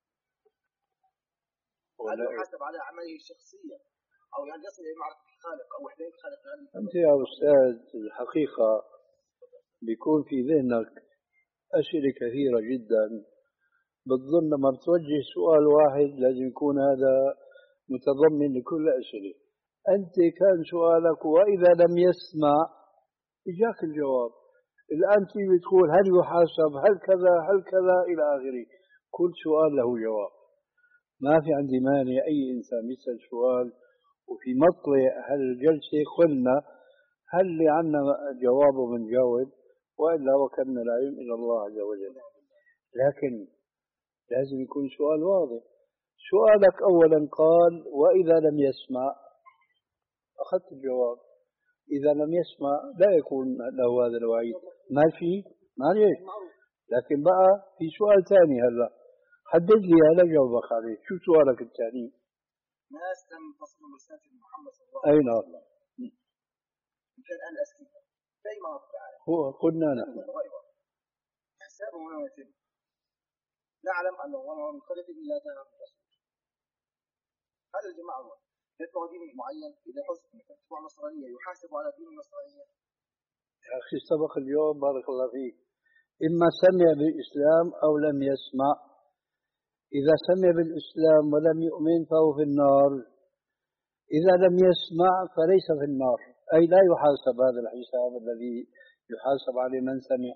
هل يحاسب على أعماله الشخصية أو يعني يصل إلى معرفة الخالق أو وحدانية الخالق؟ أنت يا أستاذ الحقيقة بيكون في ذهنك أسئلة كثيرة جدا، بتظن لما بتوجه سؤال واحد لازم يكون هذا متضمن لكل أسئلة. أنت كان سؤالك وإذا لم يسمع إجاك الجواب. الآن تيجي تقول هل يحاسب، هل كذا، هل كذا إلى آخره. كل سؤال له جواب، ما في عندي مانع أي إنسان يسأل سؤال، وفي مطلع هالجلسة قلنا هل اللي عنا جوابه بنجاوب، وإلا وكلنا العلم إلى الله عز وجل. لكن لازم يكون سؤال واضح. سؤالك أولا قال وإذا لم يسمع، أخذت الجواب. إذا لم يسمع لا يكون له هذا الوعيد. ماشي معلش. لكن بقى في سؤال ثاني هلا حدد لي هلا جاوبك عليه. شو سؤالك الثاني؟ ناس لم تصلهم رسالة محمد صلى الله عليه أي وسلم. نعم. يمكن أن أسكت في أي مناطق العالم. هو قلنا نحن حسابه ما يتم. نعلم أنه وما من قرية إلا كان رسول. هذا الجماعة يتبع دين معين إذا حسن يتبع نصرانية يحاسب على دين النصرانية. يا أخي سبق اليوم بارك الله فيك إما سمع بالإسلام أو لم يسمع. إذا سمع بالإسلام ولم يؤمن فهو في النار. إذا لم يسمع فليس في النار، أي لا يحاسب هذا الحساب الذي يحاسب عليه من سمع.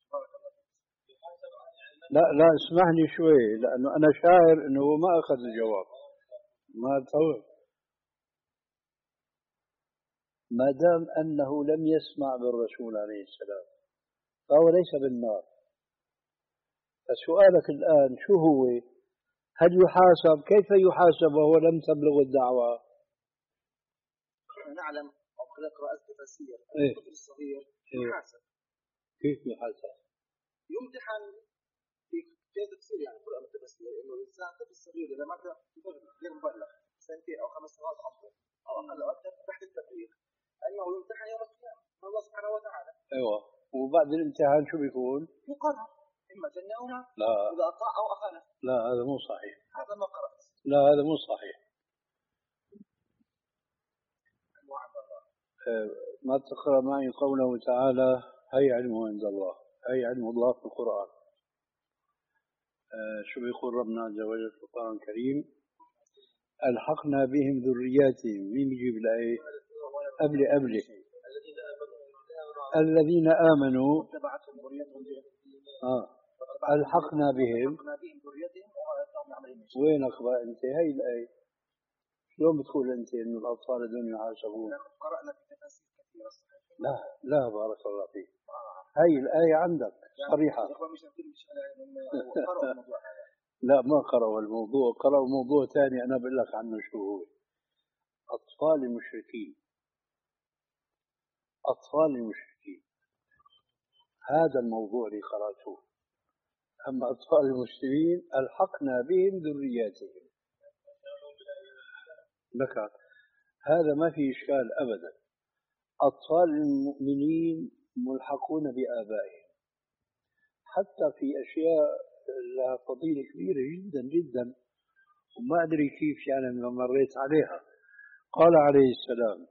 لا لا اسمحني شوي لأنه أنا شاعر أنه ما أخذ الجواب. ما تصور ما دام أنه لم يسمع بالرسول عليه السلام فهو ليس بالنار. فسؤالك الآن شو هو؟ هل يحاسب؟ كيف يحاسب وهو لم تبلغ الدعوة؟ نعلم أو نقرأ التفاسير إيه؟ الطفل الصغير إيه؟ يحاسب. كيف يحاسب؟ يمتحن في كيف تفسير يعني قرآن التفاسير إنه الإنسان طفل صغير إذا ما كان غير مبلغ سنتين أو خمس سنوات أفضل أو أقل أو أكثر تحت التبليغ أنه يمتحن يوم القيامة من الله سبحانه وتعالى. أيوة. وبعد الامتحان شو بيكون؟ يقرر إما جنة أو نار. لا إذا أطاع أو أخالف. لا هذا مو صحيح. هذا ما قرأت. لا هذا مو صحيح. ما تقرأ معي قوله تعالى هي علمه عند الله، هي علم الله في القرآن. آه شو بيقول ربنا عز وجل في القرآن الكريم؟ ألحقنا بهم ذرياتهم. مين بيجيب الآية؟ قبل قبل الذين آمنوا آه ألحقنا بهم. وينك بقى أنت؟ هي الآية شلون بتقول أنت إنه الأطفال دون يحاسبون؟ قرأنا في تفاسير كثيرة. لا لا بارك الله فيك. هاي الآية عندك صريحة. لا ما قرأوا الموضوع، قرأوا موضوع ثاني أنا بقول لك عنه شو هو. أطفال المشركين، أطفال المشركين هذا الموضوع اللي قرأته. أما أطفال المسلمين ألحقنا بهم ذرياتهم. لك هذا ما في إشكال أبدا. أطفال المؤمنين ملحقون بآبائهم حتى في أشياء لها فضيلة كبيرة جدا جدا وما أدري كيف يعني لما مريت عليها. قال عليه السلام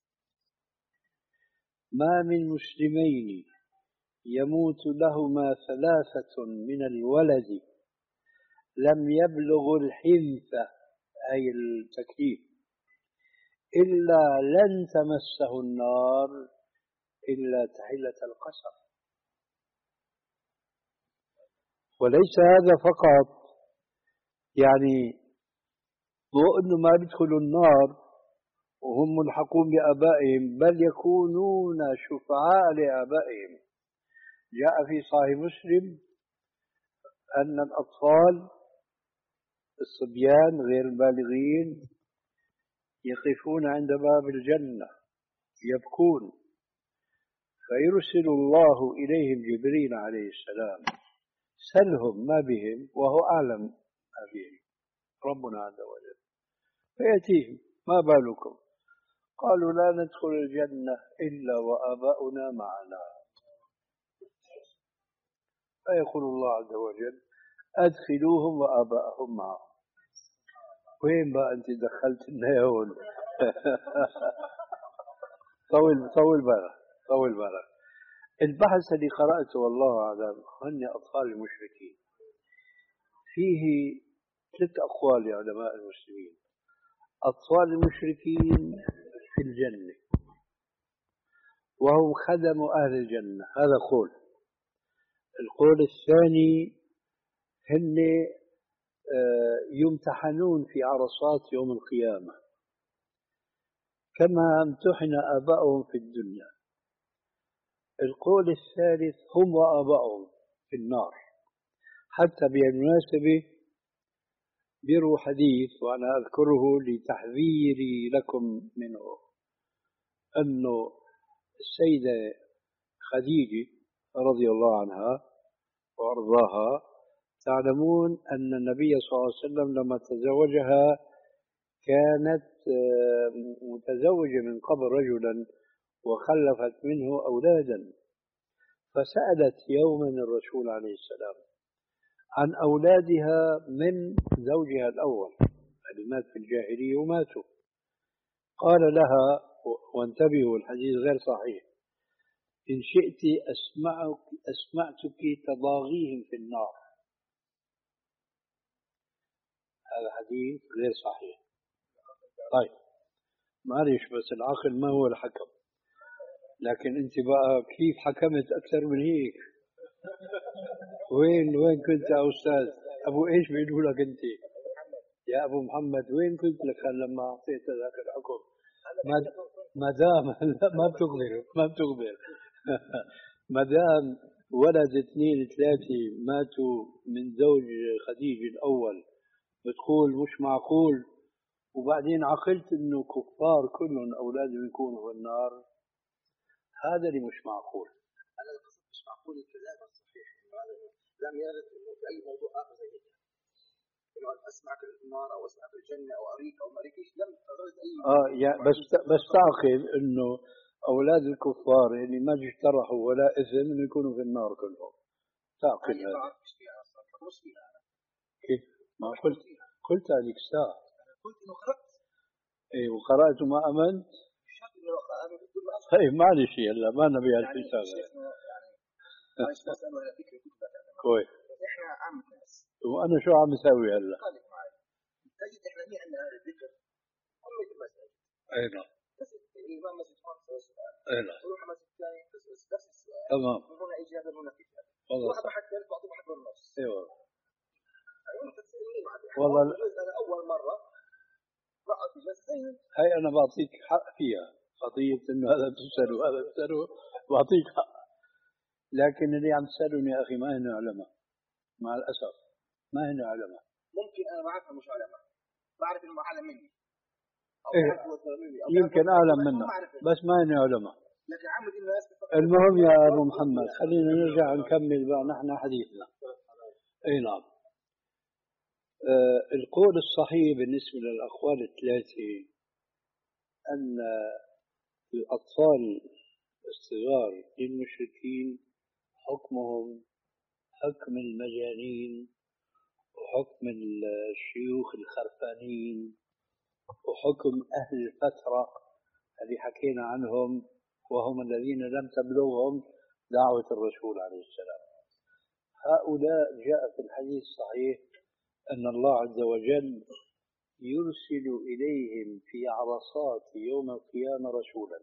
ما من مسلمين يموت لهما ثلاثة من الولد لم يبلغ الحنثة أي التكليف إلا لن تمسه النار إلا تحلة القسم. وليس هذا فقط يعني وأنه ما بيدخلوا النار وهم ملحقون بآبائهم بل يكونون شفعاء لآبائهم. جاء في صحيح مسلم أن الأطفال الصبيان غير البالغين يقفون عند باب الجنة يبكون فيرسل الله إليهم جبريل عليه السلام سلهم ما بهم وهو أعلم ما بهم ربنا عز وجل فيأتيهم ما بالكم؟ قالوا لا ندخل الجنة إلا وآباؤنا معنا. فيقول الله عز وجل أدخلوهم وآباءهم معهم. وين بقى أنت دخلت لنا هون؟ طول طول بالك طول بالك. البحث اللي قرأته والله أعلم هن أطفال المشركين فيه ثلاث أقوال لعلماء المسلمين. أطفال المشركين في الجنة وهم خدم أهل الجنة هذا قول. القول الثاني هن يمتحنون في عرصات يوم القيامة كما امتحن آباؤهم في الدنيا. القول الثالث هم وآباؤهم في النار. حتى بالمناسبة بيروا حديث وأنا أذكره لتحذيري لكم منه أنه السيدة خديجة رضي الله عنها وأرضاها، تعلمون أن النبي صلى الله عليه وسلم لما تزوجها كانت متزوجة من قبل رجلا وخلفت منه أولادا، فسألت يوما الرسول عليه السلام عن أولادها من زوجها الأول الذي مات في الجاهلية وماتوا. قال لها، وانتبهوا الحديث غير صحيح، إن شئت أسمعك أسمعتك تضاغيهم في النار. هذا حديث غير صحيح. طيب معلش، بس العقل ما هو الحكم، لكن أنت بقى كيف حكمت أكثر من هيك؟ وين وين كنت يا أستاذ؟ أبو إيش بيقولوا لك أنت؟ يا أبو محمد وين كنت لك لما أعطيت ذاك الحكم؟ ما دام ما بتخبر ما بتخبر ما دام ولد اثنين ثلاثة ماتوا من زوج خديجة الأول بتقول مش معقول، وبعدين عقلت إنه كفار كلهم أولادهم يكونوا في النار. هذا اللي مش معقول. أنا القصد مش معقول الكلام الصحيح، إنه هذا لم يرد إنه في أي موضوع آخر زي هيك، إنه أسمعك النار أو أسمعك الجنة أو أريك أو ما أريكش، لم ترد أي. آه يعني بس بس تعقل إنه أولاد الكفار اللي ما اجترحوا ولا إثم إنه يكونوا في النار كلهم. تعقل هذا. مش فيها أصلا، مش فيها. كيف؟ ما قلت قلت هذيك الساعة. قلت إنه قرأت. إيه وقرأت وما آمنت. طيب معلش هلا ما نبي هالحساب. معلش بس أنا ولا فكرة كويس. إحنا عامة ناس. وأنا شو عم أسوي هلا؟ خالف معي. تجد إحنا مين عندنا هذا الذكر؟ أمة المسجد. أي نعم. بس الإمام مسجد خمسة والسؤال. أي نعم. وروح مسجد ثاني بس نفس السؤال. تمام. هنا إجابة هنا إجابة. والله. واحد بحكي ثالث بعطيه واحد بالنص. أيوه. أيوه تسألني معك. والله. أنا أول مرة. رأت جزئين. هاي أنا بعطيك حق فيها، قضية إنه هذا تسأل وهذا تسأل بعطيك حق، لكن اللي عم تسألوني يا أخي ما هن علماء، مع الأسف ما هن علماء. ممكن أنا بعرفها مش علماء، بعرف إنه أعلم مني. إيه. يمكن أعلم منه بس ما هن علماء. لكن عمد الناس. المهم يا أبو محمد خلينا نرجع نكمل بقى نحن حديثنا. أي نعم. آه القول الصحيح بالنسبة للأقوال الثلاثة أن الأطفال الصغار للمشركين حكمهم حكم المجانين وحكم الشيوخ الخرفانين وحكم أهل الفترة اللي حكينا عنهم وهم الذين لم تبلغهم دعوة الرسول عليه السلام. هؤلاء جاء في الحديث الصحيح أن الله عز وجل يرسل إليهم في عرصات يوم القيامة رسولا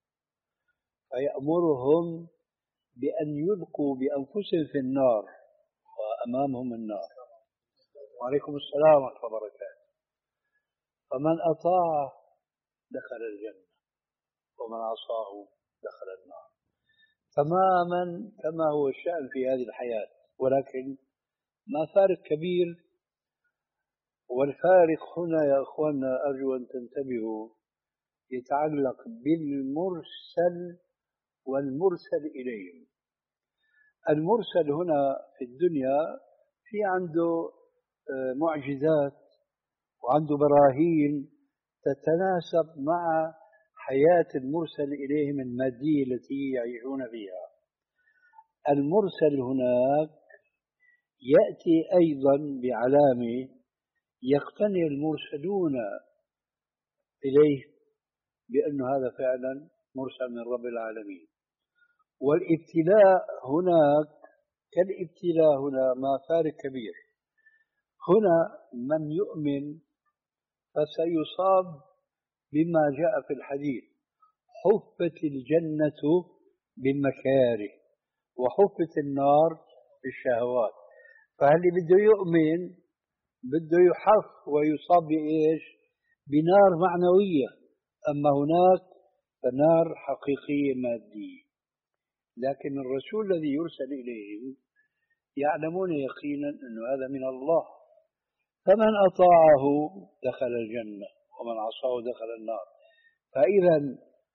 فيأمرهم بأن يلقوا بأنفسهم في النار وأمامهم النار. وعليكم السلام ورحمة الله وبركاته. فمن أطاع دخل الجنة ومن عصاه دخل النار، تماما كما هو الشأن في هذه الحياة، ولكن ما فارق كبير. والفارق هنا يا أخواننا أرجو أن تنتبهوا يتعلق بالمرسل والمرسل إليهم. المرسل هنا في الدنيا في عنده معجزات وعنده براهين تتناسب مع حياة المرسل إليهم المادية التي يعيشون فيها. المرسل هناك يأتي أيضا بعلامة يقتنع المرسلون إليه بأن هذا فعلا مرسل من رب العالمين. والابتلاء هناك كالابتلاء هنا ما فارق كبير. هنا من يؤمن فسيصاب بما جاء في الحديث حفت الجنة بالمكاره وحفت النار بالشهوات. فاللي بده يؤمن بده يحف ويصاب بإيش؟ بنار معنوية، أما هناك فنار حقيقية مادية. لكن الرسول الذي يرسل إليهم يعلمون يقينا أن هذا من الله، فمن أطاعه دخل الجنة ومن عصاه دخل النار. فإذا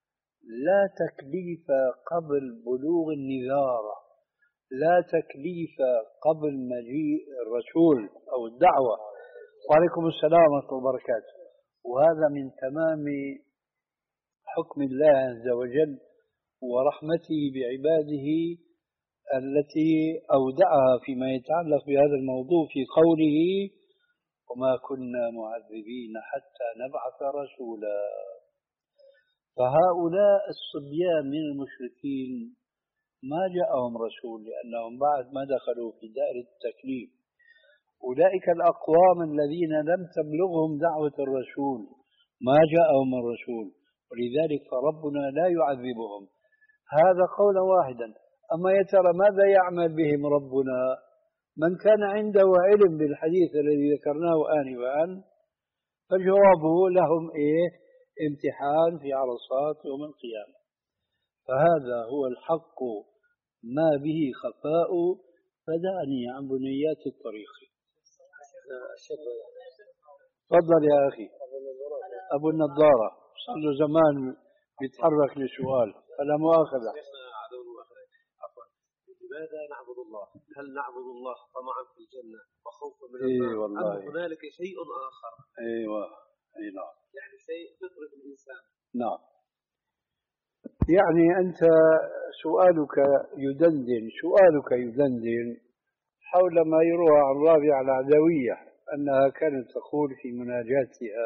لا تكليف قبل بلوغ النذارة، لا تكليف قبل مجيء الرسول أو الدعوة. وعليكم السلام ورحمة الله وبركاته. وهذا من تمام حكم الله عز وجل ورحمته بعباده التي أودعها فيما يتعلق بهذا الموضوع في قوله وما كنا معذبين حتى نبعث رسولا. فهؤلاء الصبيان من المشركين ما جاءهم رسول لأنهم بعد ما دخلوا في دائرة التكليف. أولئك الأقوام الذين لم تبلغهم دعوة الرسول ما جاءهم الرسول، ولذلك فربنا لا يعذبهم. هذا قولا واحدا. أما يا ترى ماذا يعمل بهم ربنا؟ من كان عنده علم بالحديث الذي ذكرناه آنفا فجوابه لهم إيه؟ امتحان في عرصات يوم القيامة. فهذا هو الحق ما به خفاء، فدعني عن بنيات الطريق. تفضل يا أخي. أبو النضارة صار له زمان بيتحرك لسؤال، فلا مؤاخذة. لماذا نعبد الله؟ هل نعبد الله طمعا في الجنة وخوفا من النار؟ إيه والله. أم هنالك شيء آخر؟ أيوة أي نعم. يعني شيء فطري في الإنسان. نعم. يعني أنت سؤالك يدندن سؤالك يدندن حول ما يروى عن رابعة العدوية أنها كانت تقول في مناجاتها،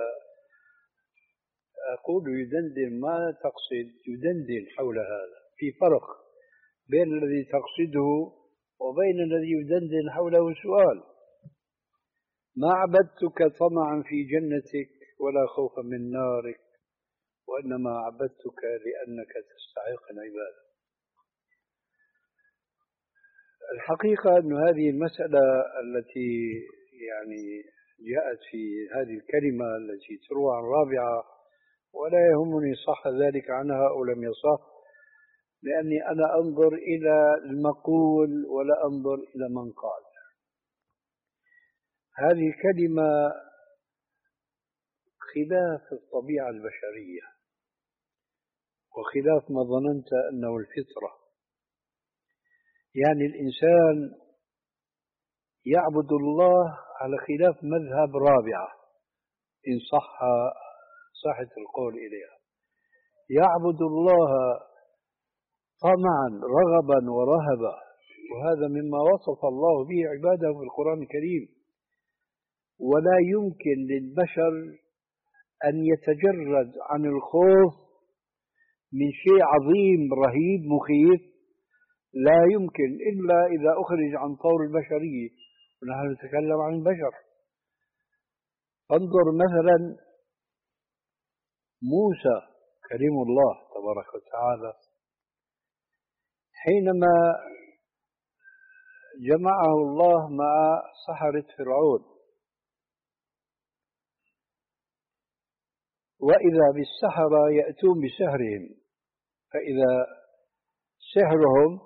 أقول يدندن ما تقصد يدندن حول هذا. في فرق بين الذي تقصده وبين الذي يدندن حوله سؤال. ما عبدتك طمعا في جنتك ولا خوفا من نارك، وإنما عبدتك لأنك تستحق العبادة. الحقيقة أن هذه المسألة التي يعني جاءت في هذه الكلمة التي تروى عن رابعة، ولا يهمني صح ذلك عنها أو لم يصح، لأني أنا أنظر إلى المقول ولا أنظر إلى من قال. هذه كلمة خلاف الطبيعة البشرية وخلاف ما ظننت أنه الفطرة. يعني الإنسان يعبد الله على خلاف مذهب رابعة إن صح صحة القول إليها، يعبد الله طمعا رغبا ورهبا، وهذا مما وصف الله به عباده في القرآن الكريم. ولا يمكن للبشر أن يتجرد عن الخوف من شيء عظيم رهيب مخيف، لا يمكن إلا إذا أخرج عن طور البشرية، ونحن نتكلم عن البشر. انظر مثلا موسى كريم الله تبارك وتعالى حينما جمعه الله مع سحرة فرعون، وإذا بالسحرة يأتون بسحرهم، فإذا سحرهم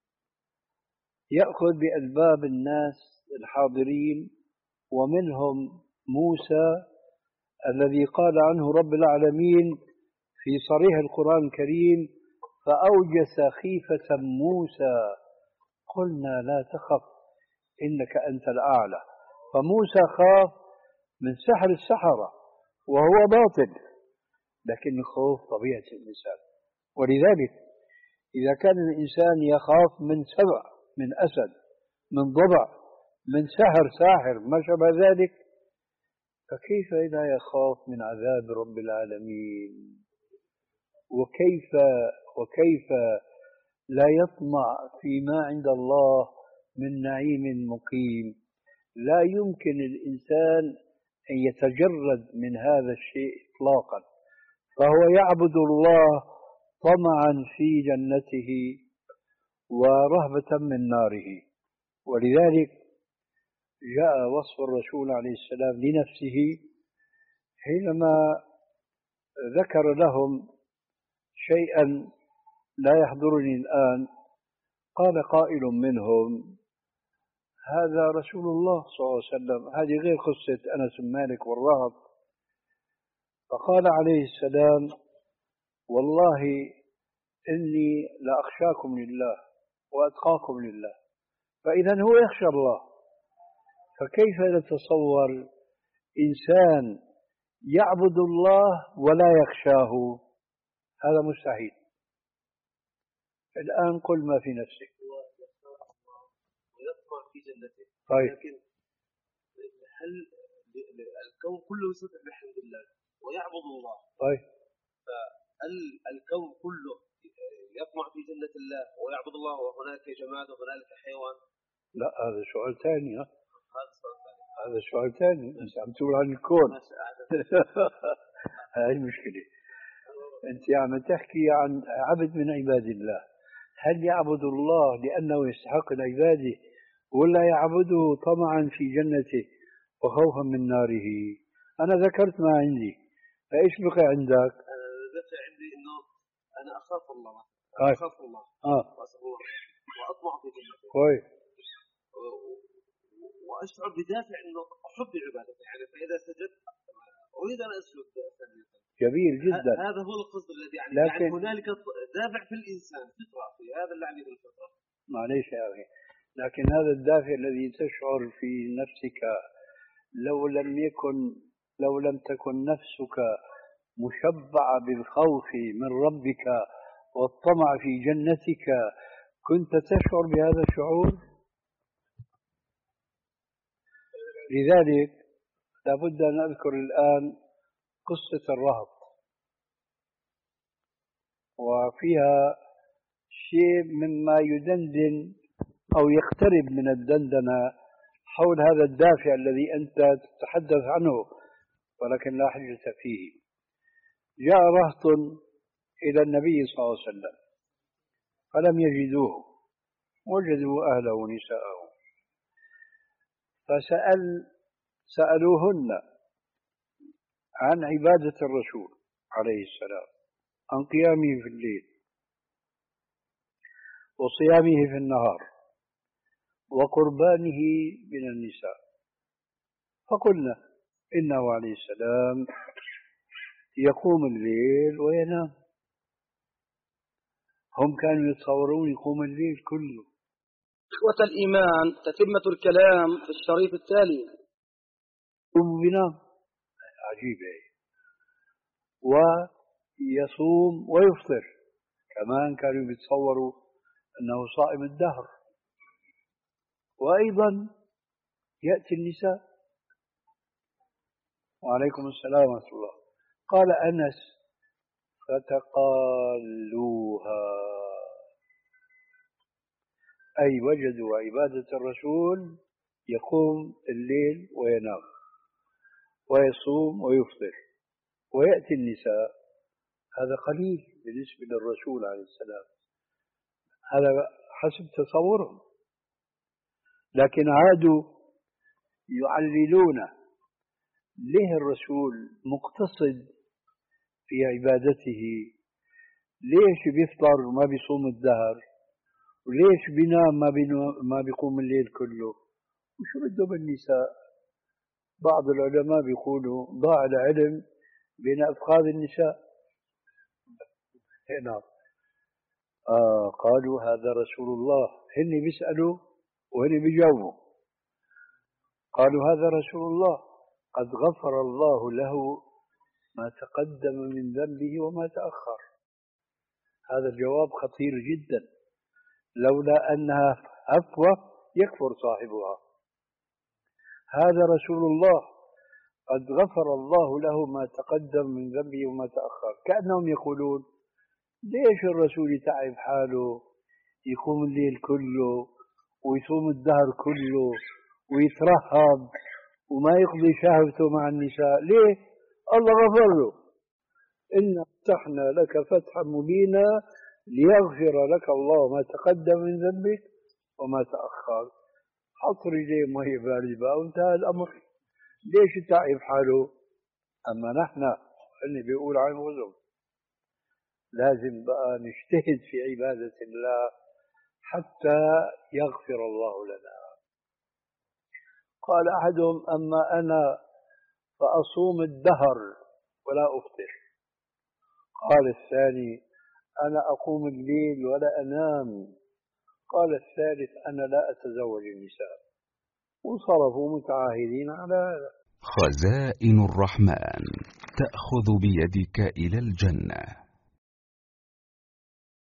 يأخذ بألباب الناس الحاضرين، ومنهم موسى الذي قال عنه رب العالمين في صريح القرآن الكريم فأوجس خيفة موسى قلنا لا تخف إنك أنت الأعلى. فموسى خاف من سحر السحرة وهو باطل، لكن الخوف طبيعة الإنسان. ولذلك إذا كان الإنسان يخاف من سبع، من أسد، من ضبع، من سحر ساحر ما شابه ذلك، فكيف لا يخاف من عذاب رب العالمين؟ وكيف وكيف لا يطمع فيما عند الله من نعيم مقيم؟ لا يمكن الإنسان أن يتجرد من هذا الشيء إطلاقا. فهو يعبد الله طمعا في جنته ورهبة من ناره. ولذلك جاء وصف الرسول عليه السلام لنفسه حينما ذكر لهم شيئا لا يحضرني الآن. قال قائل منهم هذا رسول الله صلى الله عليه وسلم، هذه غير قصة أنس بن مالك والرهط. فقال عليه السلام والله إني لأخشاكم لله وأتقاكم لله، فإذا هو يخشى الله. فكيف نتصور إنسان يعبد الله ولا يخشاه؟ هذا مستحيل. الآن قل ما في نفسك. ويطمع في جنته. طيب. لكن هل الكون كله يسبح بحمد الله ويعبد الله؟ طيب. فهل الكون كله يطمع في جنة الله ويعبد الله وهناك جماد وهنالك حيوان؟ لا، هذا سؤال ثاني. هذا سؤال ثاني. هذا سؤال ثاني. أنت عم تقول عن الكون. هاي المشكلة. أنت عم تحكي عن عبد من عباد الله. هل يعبد الله لأنه يستحق العبادة ولا يعبده طمعا في جنته وخوفا من ناره؟ أنا ذكرت ما عندي، فإيش بقي عندك؟ أنا بقي عندي إنه أنا أخاف الله. آه. أخاف الله. آه. وأطمع في جنته. كويس. وأشعر بدافع إنه أحب عبادته، يعني فإذا سجدت أريد أن أسجد. جميل جدا. هذا هو القصد الذي يعني, لكن يعني هنالك دافع في الإنسان فطرة، في هذا اللي يعني بالفطرة. معليش يا أخي، لكن هذا الدافع الذي تشعر في نفسك لو لم يكن لو لم تكن نفسك مشبعة بالخوف من ربك والطمع في جنتك كنت تشعر بهذا الشعور. لذلك لابد أن أذكر الآن قصة الرهط، وفيها شيء مما يدندن أو يقترب من الدندنة حول هذا الدافع الذي أنت تتحدث عنه ولكن لا حجة فيه. جاء رهط إلى النبي صلى الله عليه وسلم فلم يجدوه، وجدوا أهله ونساءه، فسأل سألوهن عن عبادة الرسول عليه السلام، عن قيامه في الليل وصيامه في النهار وقربانه من النساء، فقلنا إنه عليه السلام يقوم الليل وينام. هم كانوا يتصورون يقوم الليل كله. إخوة الإيمان، تتمة الكلام في الشريط التالي. يقوم وينام، عجيبة. ويصوم ويفطر، كمان كانوا يتصوروا أنه صائم الدهر. وأيضا يأتي النساء. وعليكم السلام ورحمة الله. قال أنس فتقالوها، أي وجدوا عبادة الرسول يقوم الليل وينام ويصوم ويفطر ويأتي النساء. هذا قليل بالنسبة للرسول عليه السلام، هذا حسب تصورهم. لكن عادوا يعللون ليه الرسول مقتصد في عبادته، ليش بيفطر وما بيصوم الدهر، وليش بينام ما, ما بيقوم الليل كله، وشو بده بالنساء؟ بعض العلماء بيقولوا ضاع العلم بين أفخاذ النساء. هنا آه قالوا هذا رسول الله، هن بيسألوا وهن بيجاوبوا. قالوا هذا رسول الله قد غفر الله له ما تقدم من ذنبه وما تأخر. هذا الجواب خطير جدا، لولا أنها هفوة يكفر صاحبها. هذا رسول الله قد غفر الله له ما تقدم من ذنبه وما تأخر. كأنهم يقولون ليش الرسول يتعب حاله يقوم الليل كله ويصوم الدهر كله ويترهب وما يقضي شهوته مع النساء؟ ليه؟ الله غفر له. إنا فتحنا لك فتحا مبينا ليغفر لك الله ما تقدم من ذنبك وما تأخر. حط رجليه مية باردة وانتهى الأمر. ليش يتعب حاله؟ أما نحن اللي بيقول عن وزن لازم بقى نجتهد في عبادة الله حتى يغفر الله لنا. قال أحدهم أما أنا فأصوم الدهر ولا أفطر. قال الثاني أنا أقوم الليل ولا أنام. قال الثالث أنا لا أتزوج النساء. وصرفوا متعاهدين على هذا. خزائن الرحمن تأخذ بيدك إلى الجنة.